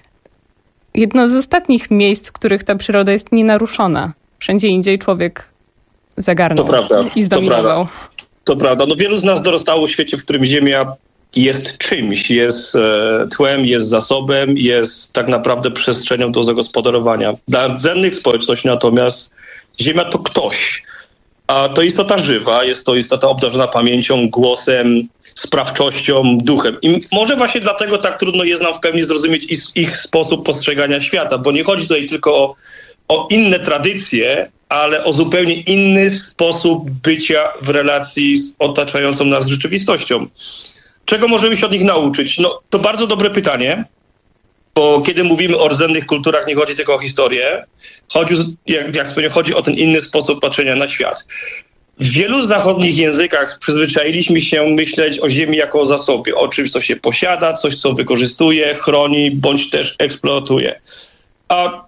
jedno z ostatnich miejsc, w których ta przyroda jest nienaruszona. Wszędzie indziej człowiek zagarnął to prawda, i zdominował. To prawda. To prawda. No wielu z nas dorastało w świecie, w którym Ziemia jest czymś, jest e, tłem, jest zasobem, jest tak naprawdę przestrzenią do zagospodarowania. Dla rdzennych społeczności natomiast Ziemia to ktoś, a to istota żywa, jest to istota obdarzona pamięcią, głosem, sprawczością, duchem. I może właśnie dlatego tak trudno jest nam w pełni zrozumieć ich, ich sposób postrzegania świata, bo nie chodzi tutaj tylko o, o inne tradycje, ale o zupełnie inny sposób bycia w relacji z otaczającą nas rzeczywistością. Czego możemy się od nich nauczyć? No, to bardzo dobre pytanie, bo kiedy mówimy o rdzennych kulturach, nie chodzi tylko o historię, chodzi, jak, jak wspomniałem, chodzi o ten inny sposób patrzenia na świat. W wielu zachodnich językach przyzwyczailiśmy się myśleć o ziemi jako o zasobie, o czymś, co się posiada, coś, co wykorzystuje, chroni, bądź też eksploatuje. A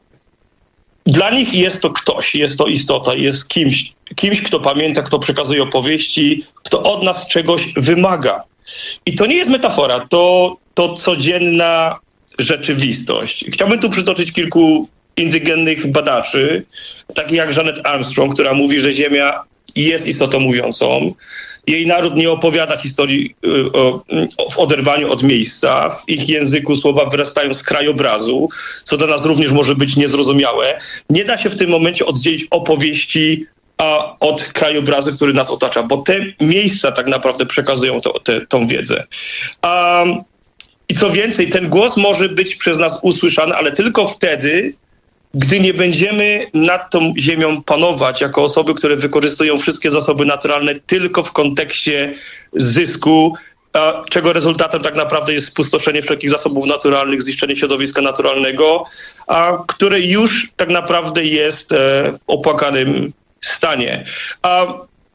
dla nich jest to ktoś, jest to istota, jest kimś, kimś, kto pamięta, kto przekazuje opowieści, kto od nas czegoś wymaga. I to nie jest metafora, to, to codzienna rzeczywistość. Chciałbym tu przytoczyć kilku indygennych badaczy, takich jak Janet Armstrong, która mówi, że Ziemia jest istotą mówiącą. Jej naród nie opowiada historii y, o, o, w oderwaniu od miejsca. W ich języku słowa wyrastają z krajobrazu, co dla nas również może być niezrozumiałe. Nie da się w tym momencie oddzielić opowieści a od krajobrazu, który nas otacza, bo te miejsca tak naprawdę przekazują to, te, tą wiedzę. Um, I co więcej, ten głos może być przez nas usłyszany, ale tylko wtedy, gdy nie będziemy nad tą ziemią panować jako osoby, które wykorzystują wszystkie zasoby naturalne tylko w kontekście zysku, a czego rezultatem tak naprawdę jest spustoszenie wszelkich zasobów naturalnych, zniszczenie środowiska naturalnego, a które już tak naprawdę jest e, w opłakanym stanie. A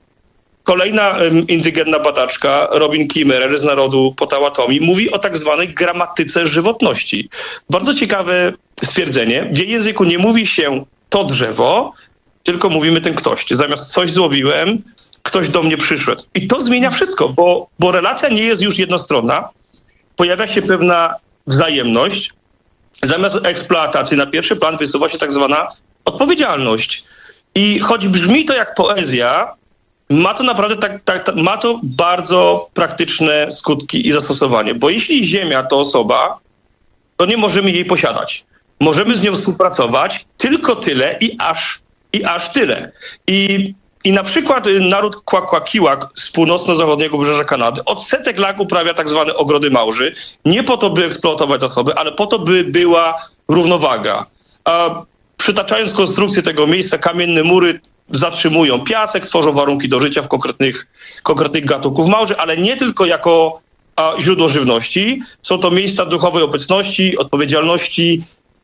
kolejna um, indygenna badaczka, Robin Kimmerer z narodu Potawatomi, mówi o tak zwanej gramatyce żywotności. Bardzo ciekawe stwierdzenie. W jej języku nie mówi się to drzewo, tylko mówimy ten ktoś. Zamiast coś zrobiłem, ktoś do mnie przyszedł. I to zmienia wszystko, bo, bo relacja nie jest już jednostronna. Pojawia się pewna wzajemność. Zamiast eksploatacji na pierwszy plan wysuwa się tak zwana odpowiedzialność. I choć brzmi to jak poezja, ma to naprawdę tak, tak, tak, ma to bardzo praktyczne skutki i zastosowanie. Bo jeśli Ziemia to osoba, to nie możemy jej posiadać. Możemy z nią współpracować tylko tyle i aż, i aż tyle. I, i na przykład naród Kwakwakiwak z północno-zachodniego wybrzeża Kanady od setek lat uprawia tak zwane ogrody małży. Nie po to, by eksploatować zasoby, ale po to, by była równowaga. A przytaczając konstrukcję tego miejsca, kamienne mury zatrzymują piasek, tworzą warunki do życia w konkretnych, konkretnych gatunków małży, ale nie tylko jako a, źródło żywności. Są to miejsca duchowej obecności, odpowiedzialności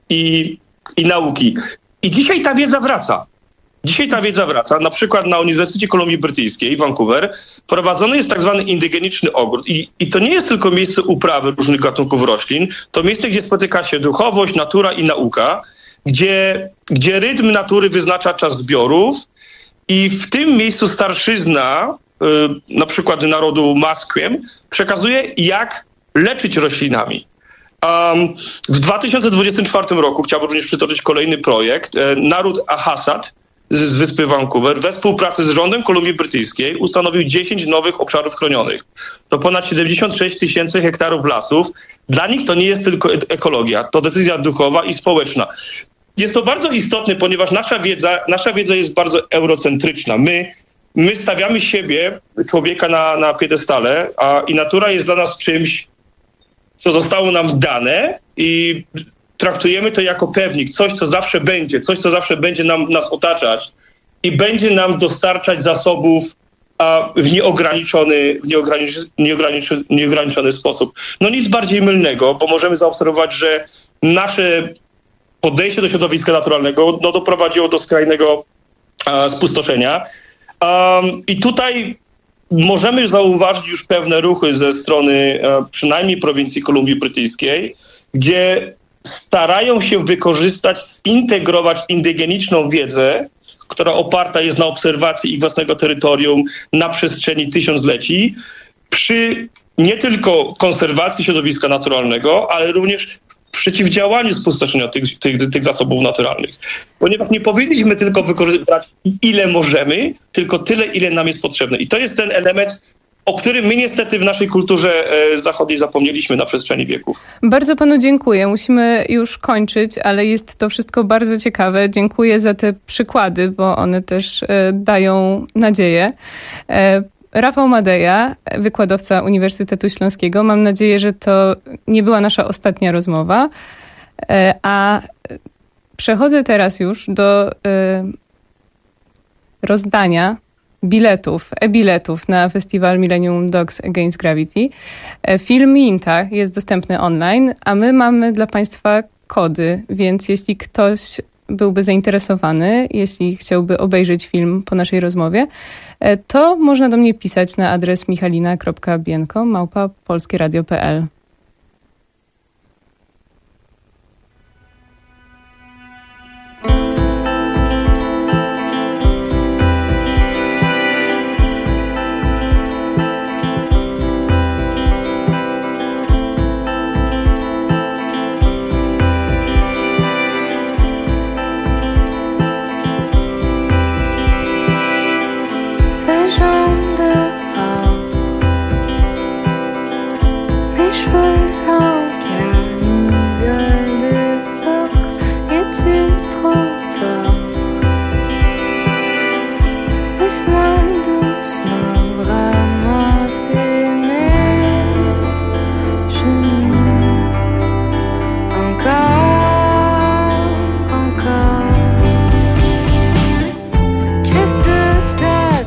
i, i nauki. I dzisiaj ta wiedza wraca. Dzisiaj ta wiedza wraca. Na przykład na Uniwersytecie Kolumbii Brytyjskiej w Vancouver prowadzony jest tak zwany indygeniczny ogród. I, I to nie jest tylko miejsce uprawy różnych gatunków roślin. To miejsce, gdzie spotyka się duchowość, natura i nauka, gdzie, gdzie rytm natury wyznacza czas zbiorów. I w tym miejscu starszyzna, y, na przykład narodu Musqueam, przekazuje, jak leczyć roślinami. Um, w dwa tysiące dwudziestym czwartym roku chciałbym również przytoczyć kolejny projekt. E, naród Ahasad z wyspy Vancouver we współpracy z rządem Kolumbii Brytyjskiej ustanowił dziesięć nowych obszarów chronionych. To ponad siedemdziesiąt sześć tysięcy hektarów lasów. Dla nich to nie jest tylko ekologia, to decyzja duchowa i społeczna. Jest to bardzo istotne, ponieważ nasza wiedza, nasza wiedza jest bardzo eurocentryczna. My, my stawiamy siebie, człowieka na, na piedestale, a i natura jest dla nas czymś, co zostało nam dane i traktujemy to jako pewnik, coś, co zawsze będzie, coś, co zawsze będzie nam, nas otaczać i będzie nam dostarczać zasobów a, w nieograniczony, w nieograniczony, nieograniczony, nieograniczony sposób. No nic bardziej mylnego, bo możemy zaobserwować, że nasze podejście do środowiska naturalnego no, doprowadziło do skrajnego a, spustoszenia. Um, I tutaj możemy zauważyć już pewne ruchy ze strony a, przynajmniej prowincji Kolumbii Brytyjskiej, gdzie starają się wykorzystać, zintegrować indygeniczną wiedzę, która oparta jest na obserwacji ich własnego terytorium na przestrzeni tysiącleci, przy nie tylko konserwacji środowiska naturalnego, ale również przeciwdziałaniu spustoszeniu tych, tych, tych zasobów naturalnych. Ponieważ nie powinniśmy tylko wykorzystać ile możemy, tylko tyle, ile nam jest potrzebne. I to jest ten element, o którym my niestety w naszej kulturze zachodniej zapomnieliśmy na przestrzeni wieków. Bardzo panu dziękuję. Musimy już kończyć, ale jest to wszystko bardzo ciekawe. Dziękuję za te przykłady, bo one też dają nadzieję. Rafał Madeja, wykładowca Uniwersytetu Śląskiego. Mam nadzieję, że to nie była nasza ostatnia rozmowa. A przechodzę teraz już do rozdania biletów, e-biletów na festiwal Millennium Dogs Against Gravity. Film Minta jest dostępny online, a my mamy dla państwa kody, więc jeśli ktoś byłby zainteresowany, jeśli chciałby obejrzeć film po naszej rozmowie, to można do mnie pisać na adres michalina kropka bienko małpa polskie radio kropka p l.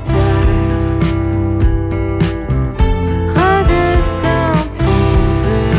Redescends pour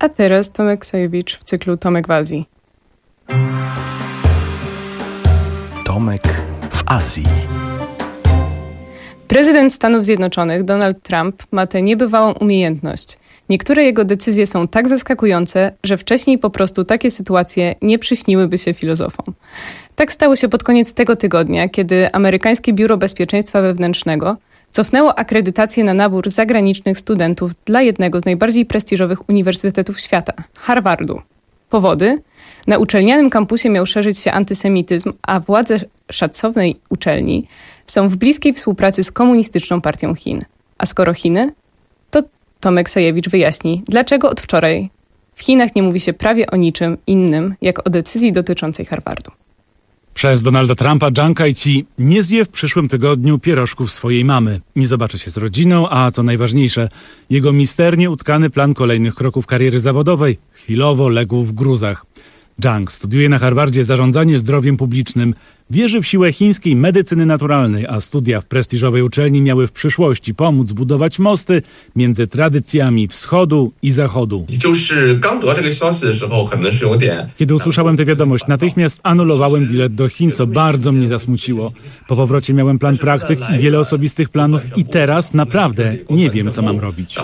A teraz Tomek Sajewicz w cyklu Tomek w Azji. Tomek w Azji. Prezydent Stanów Zjednoczonych Donald Trump ma tę niebywałą umiejętność. Niektóre jego decyzje są tak zaskakujące, że wcześniej po prostu takie sytuacje nie przyśniłyby się filozofom. Tak stało się pod koniec tego tygodnia, kiedy amerykańskie Biuro Bezpieczeństwa Wewnętrznego cofnęło akredytację na nabór zagranicznych studentów dla jednego z najbardziej prestiżowych uniwersytetów świata – Harvardu. Powody? Na uczelnianym kampusie miał szerzyć się antysemityzm, a władze szacownej uczelni są w bliskiej współpracy z Komunistyczną Partią Chin. A skoro Chiny, to Tomek Sajewicz wyjaśni, dlaczego od wczoraj w Chinach nie mówi się prawie o niczym innym, jak o decyzji dotyczącej Harvardu. Przez Donalda Trumpa Chiang Kai-ci nie zje w przyszłym tygodniu pierożków swojej mamy. Nie zobaczy się z rodziną, a co najważniejsze, jego misternie utkany plan kolejnych kroków kariery zawodowej chwilowo legł w gruzach. Chiang studiuje na Harvardzie zarządzanie zdrowiem publicznym, wierzy w siłę chińskiej medycyny naturalnej, a studia w prestiżowej uczelni miały w przyszłości pomóc budować mosty między tradycjami wschodu i zachodu. Kiedy usłyszałem tę wiadomość, natychmiast anulowałem bilet do Chin, co bardzo mnie zasmuciło. Po powrocie miałem plan praktyk i wiele osobistych planów i teraz naprawdę nie wiem, co mam robić.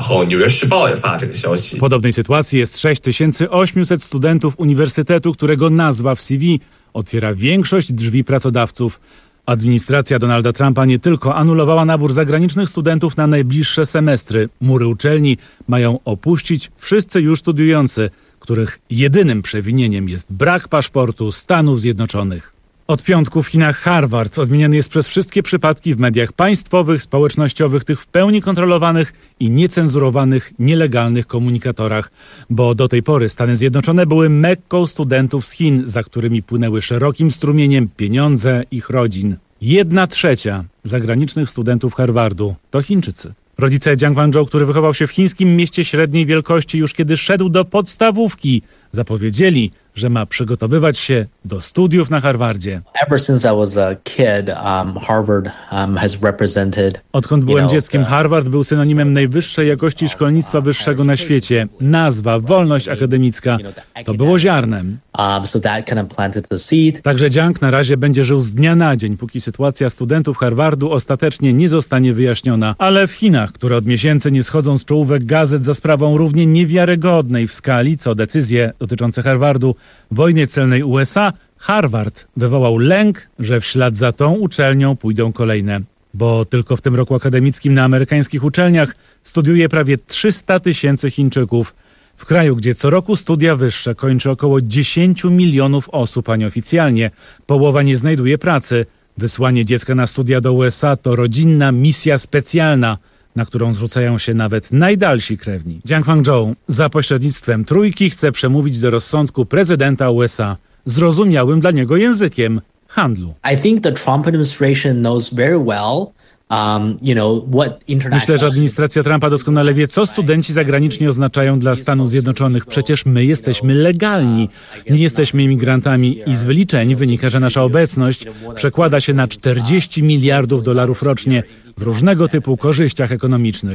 W podobnej sytuacji jest sześć tysięcy osiemset studentów uniwersytetu, którego nazwa w C V otwiera większość drzwi pracodawców. Administracja Donalda Trumpa nie tylko anulowała nabór zagranicznych studentów na najbliższe semestry. Mury uczelni mają opuścić wszyscy już studiujący, których jedynym przewinieniem jest brak paszportu Stanów Zjednoczonych. Od piątku w Chinach Harvard odmieniany jest przez wszystkie przypadki w mediach państwowych, społecznościowych, tych w pełni kontrolowanych i niecenzurowanych, nielegalnych komunikatorach, bo do tej pory Stany Zjednoczone były Mekką studentów z Chin, za którymi płynęły szerokim strumieniem pieniądze ich rodzin. Jedna trzecia zagranicznych studentów Harvardu to Chińczycy. Rodzice Jiang Wanzhou, który wychował się w chińskim mieście średniej wielkości, już kiedy szedł do podstawówki, zapowiedzieli, że ma przygotowywać się do studiów na Harvardzie. Ever since I was a kid, um, Harvard um, has represented. Odkąd byłem dzieckiem, Harvard był synonimem najwyższej jakości szkolnictwa wyższego na świecie. Nazwa, wolność akademicka, to było ziarnem. Um, so that kind of planted the seed. Także Jiang na razie będzie żył z dnia na dzień, póki sytuacja studentów Harvardu ostatecznie nie zostanie wyjaśniona. Ale w Chinach, które od miesięcy nie schodzą z czołówek gazet za sprawą równie niewiarygodnej w skali, co decyzje dotyczące Harvardu, wojny celnej U S A, Harvard wywołał lęk, że w ślad za tą uczelnią pójdą kolejne. Bo tylko w tym roku akademickim na amerykańskich uczelniach studiuje prawie trzysta tysięcy Chińczyków. W kraju, gdzie co roku studia wyższe kończy około dziesięć milionów osób, a nieoficjalnie połowa nie znajduje pracy. Wysłanie dziecka na studia do U S A to rodzinna misja specjalna, na którą zrzucają się nawet najdalsi krewni. Jiang Wanzhou za pośrednictwem Trójki chce przemówić do rozsądku prezydenta U S A zrozumiałym dla niego językiem handlu. I think the Trump administration knows very well. Um, you know, what Myślę, że administracja Trumpa doskonale wie, co studenci zagraniczni oznaczają dla Stanów Zjednoczonych. Przecież my jesteśmy legalni, nie jesteśmy imigrantami i z wyliczeń wynika, że nasza obecność przekłada się na czterdzieści miliardów dolarów rocznie w różnego typu korzyściach ekonomicznych.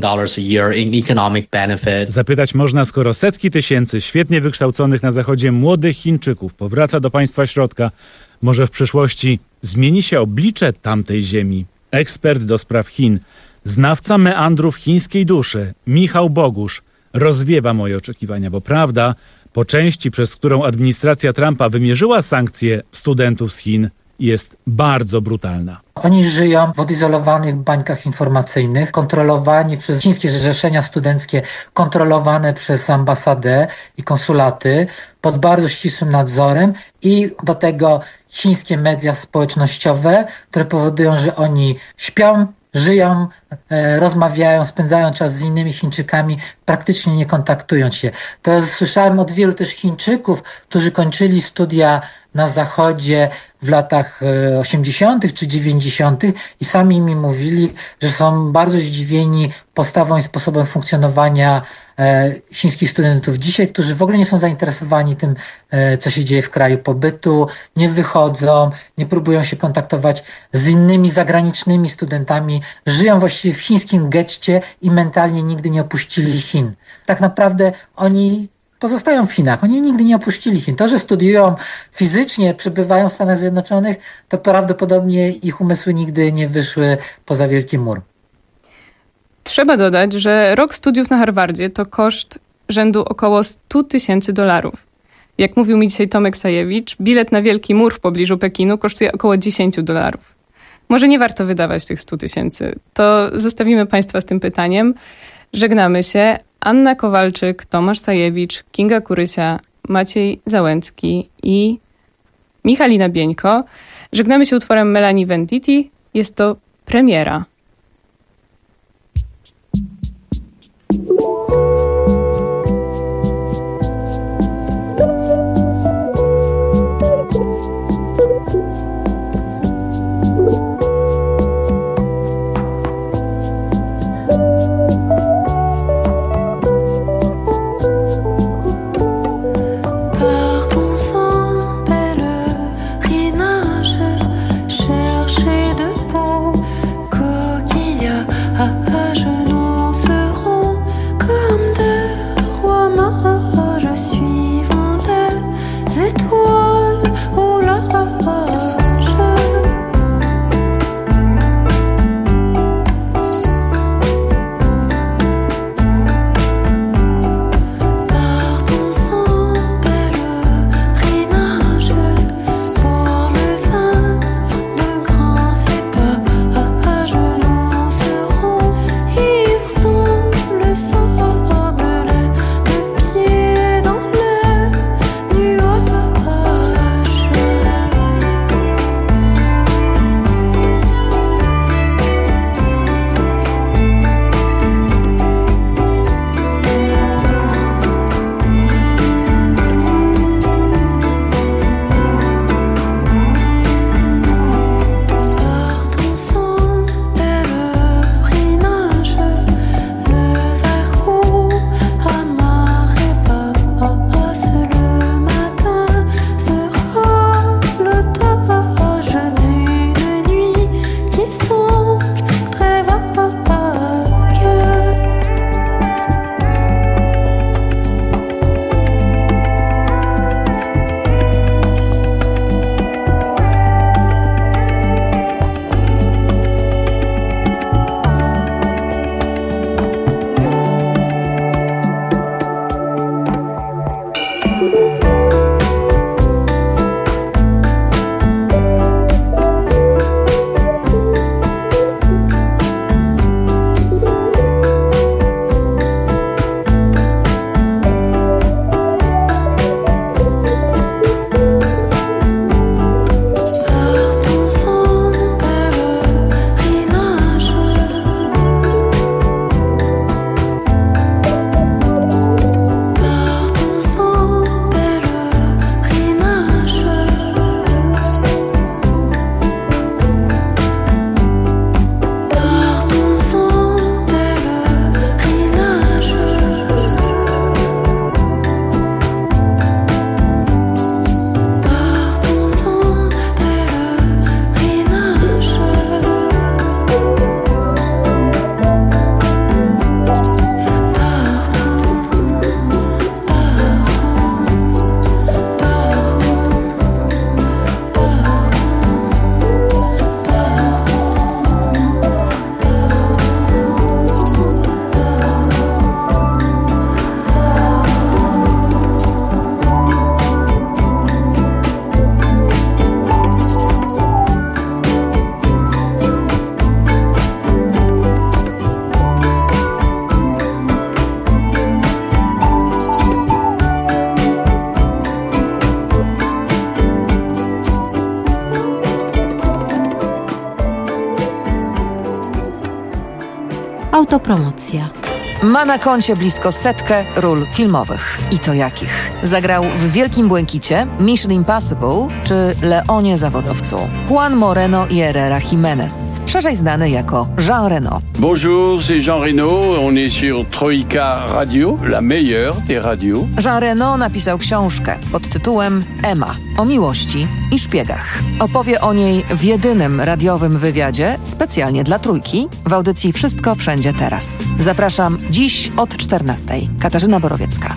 Zapytać można, skoro setki tysięcy świetnie wykształconych na Zachodzie młodych Chińczyków powraca do państwa środka, może w przyszłości zmieni się oblicze tamtej ziemi. Ekspert do spraw Chin, znawca meandrów chińskiej duszy, Michał Bogusz, rozwiewa moje oczekiwania, bo prawda, po części, przez którą administracja Trumpa wymierzyła sankcje studentów z Chin, jest bardzo brutalna. Oni żyją w odizolowanych bańkach informacyjnych, kontrolowani przez chińskie zrzeszenia studenckie, kontrolowane przez ambasadę i konsulaty, pod bardzo ścisłym nadzorem i do tego chińskie media społecznościowe, które powodują, że oni śpią, żyją, e, rozmawiają, spędzają czas z innymi Chińczykami, praktycznie nie kontaktując się. To ja słyszałem od wielu też Chińczyków, którzy kończyli studia na Zachodzie w latach osiemdziesiątych czy dziewięćdziesiątych i sami mi mówili, że są bardzo zdziwieni postawą i sposobem funkcjonowania e, chińskich studentów dzisiaj, którzy w ogóle nie są zainteresowani tym, e, co się dzieje w kraju pobytu, nie wychodzą, nie próbują się kontaktować z innymi zagranicznymi studentami, żyją właściwie wyrośli w chińskim getcie i mentalnie nigdy nie opuścili Chin. Tak naprawdę oni pozostają w Chinach. Oni nigdy nie opuścili Chin. To, że studiują fizycznie, przebywają w Stanach Zjednoczonych, to prawdopodobnie ich umysły nigdy nie wyszły poza Wielki Mur. Trzeba dodać, że rok studiów na Harvardzie to koszt rzędu około sto tysięcy dolarów. Jak mówił mi dzisiaj Tomek Sajewicz, bilet na Wielki Mur w pobliżu Pekinu kosztuje około dziesięć dolarów. Może nie warto wydawać tych sto tysięcy. To zostawimy Państwa z tym pytaniem. Żegnamy się. Anna Kowalczyk, Tomasz Sajewicz, Kinga Kurysia, Maciej Załęcki i Michalina Bieńko. Żegnamy się utworem Melanie Venditti. Jest to premiera. Autopromocja. Ma na koncie blisko setkę ról filmowych. I to jakich? Zagrał w Wielkim Błękicie, Mission Impossible czy Leonie Zawodowcu. Juan Moreno i Herrera Jimenez. szerzej znany jako Jean Reno. Bonjour, c'est Jean Reno. On est sur Troika Radio, la meilleure des radios. Jean Reno napisał książkę pod tytułem Emma o miłości i szpiegach. Opowie o niej w jedynym radiowym wywiadzie specjalnie dla Trójki w audycji Wszystko Wszędzie Teraz. Zapraszam dziś od czternastej. Katarzyna Borowiecka.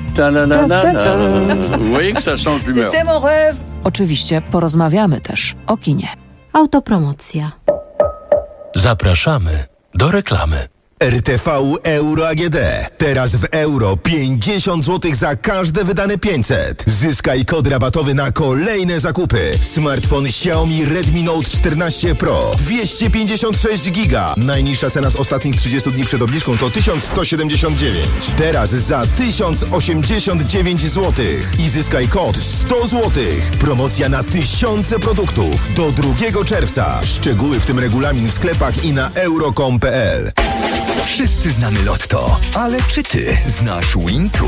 Oczywiście porozmawiamy też o kinie. Autopromocja. Zapraszamy do reklamy. R T V Euro A G D. Teraz w euro pięćdziesiąt złotych za każde wydane pięćset. Zyskaj kod rabatowy na kolejne zakupy. Smartfon Xiaomi Redmi Note czternaście Pro. dwieście pięćdziesiąt sześć giga. Najniższa cena z ostatnich trzydziestu dni przed obniżką to tysiąc sto siedemdziesiąt dziewięć. Teraz za tysiąc osiemdziesiąt dziewięć złotych. I zyskaj kod sto złotych. Promocja na tysiące produktów. Do drugiego czerwca. Szczegóły, w tym regulamin w sklepach i na euro kropka com kropka p l. Wszyscy znamy Lotto, ale czy ty znasz Wintu?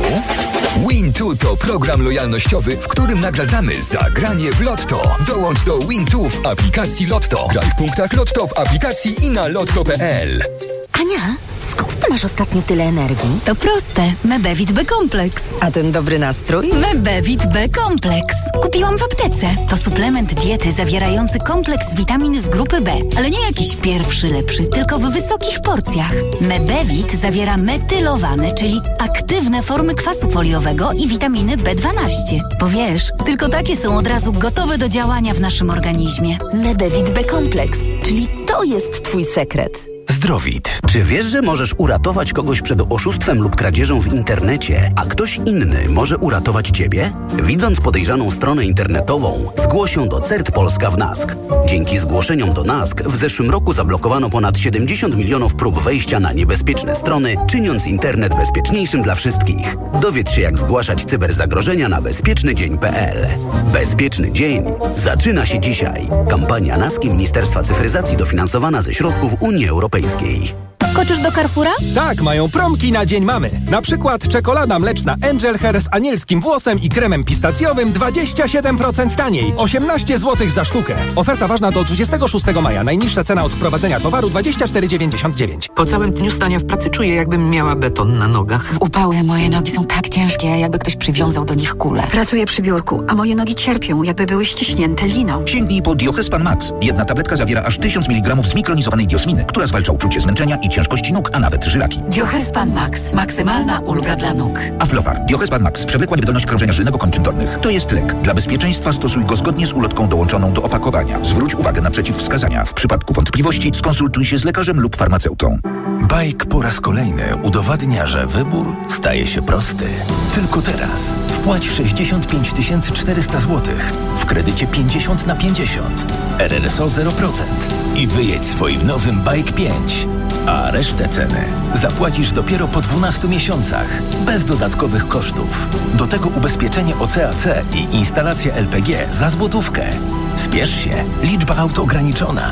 Wintu to program lojalnościowy, w którym nagradzamy za granie w Lotto. Dołącz do Wintu w aplikacji Lotto. Graj w punktach Lotto w aplikacji i na lotto kropka p l. Ania, skąd ty masz ostatnio tyle energii? To proste. Mebevit B-kompleks. A ten dobry nastrój? Mebevit B-kompleks. Kupiłam w aptece. To suplement diety zawierający kompleks witamin z grupy B. Ale nie jakiś pierwszy lepszy, tylko w wysokich porcjach. Mebevit zawiera metylowane, czyli aktywne formy kwasu foliowego i witaminy B dwanaście. Bo wiesz, tylko takie są od razu gotowe do działania w naszym organizmie. Mebevit B-kompleks, czyli to jest twój sekret. Zdrowit. Czy wiesz, że możesz uratować kogoś przed oszustwem lub kradzieżą w internecie, a ktoś inny może uratować ciebie? Widząc podejrzaną stronę internetową, zgłoś ją do CERT Polska w NASK. Dzięki zgłoszeniom do NASK w zeszłym roku zablokowano ponad siedemdziesiąt milionów prób wejścia na niebezpieczne strony, czyniąc internet bezpieczniejszym dla wszystkich. Dowiedz się, jak zgłaszać cyberzagrożenia na bezpieczny dzień kropka p l. Bezpieczny dzień zaczyna się dzisiaj. Kampania NASK i Ministerstwa Cyfryzacji dofinansowana ze środków Unii Europejskiej. Koczysz do Carrefoura? Tak, mają promki na Dzień Mamy. Na przykład czekolada mleczna Angel Hair z anielskim włosem i kremem pistacjowym dwadzieścia siedem procent taniej. osiemnaście złotych za sztukę. Oferta ważna do dwudziestego szóstego maja. Najniższa cena od wprowadzenia towaru dwadzieścia cztery dziewięćdziesiąt dziewięć. Po całym dniu stania w pracy czuję, jakbym miała beton na nogach. W upały moje nogi są tak ciężkie, jakby ktoś przywiązał do nich kulę. Pracuję przy biurku, a moje nogi cierpią, jakby były ściśnięte liną. Sięgnij po Diohespan Max. Jedna tabletka zawiera aż tysiąc miligramów zmikronizowanej diosminy, która zwalcza uczucie zmęczenia i ciężkości nóg, a nawet żylaki. Diohespan Max. Maksymalna ulga dla nóg. Aflofar. Diohespan Max. Przewlekła niewydolność krążenia żylnego kończyn dolnych. To jest lek. Dla bezpieczeństwa stosuj go zgodnie z ulotką dołączoną do opakowania. Zwróć uwagę na przeciwwskazania. W przypadku wątpliwości skonsultuj się z lekarzem lub farmaceutą. Bajk po raz kolejny udowadnia, że wybór staje się prosty. Tylko teraz wpłać sześćdziesiąt pięć tysięcy czterysta złotych w kredycie pięćdziesiąt na pięćdziesiąt. R R S O zero procent i wyjedź swoim nowym Bike pięć. A resztę ceny zapłacisz dopiero po dwunastu miesiącach, bez dodatkowych kosztów. Do tego ubezpieczenie O C A C i instalacja L P G za złotówkę. Spiesz się, liczba aut ograniczona.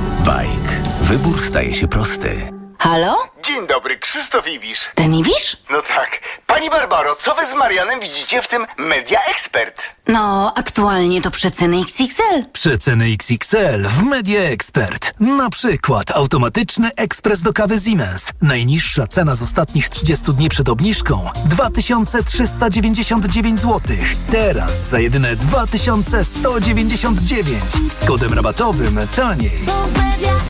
Bike. Wybór staje się prosty. Halo? Dzień dobry, Krzysztof Ibisz. Ten Ibisz? No tak. Pani Barbaro, co wy z Marianem widzicie w tym Media Expert? No, aktualnie to przeceny X X L. Przeceny X X L w Media Expert. Na przykład automatyczny ekspres do kawy Siemens. Najniższa cena z ostatnich trzydziestu dni przed obniżką dwa tysiące trzysta dziewięćdziesiąt dziewięć złotych. Teraz za jedyne dwa tysiące sto dziewięćdziesiąt dziewięć. Z kodem rabatowym taniej.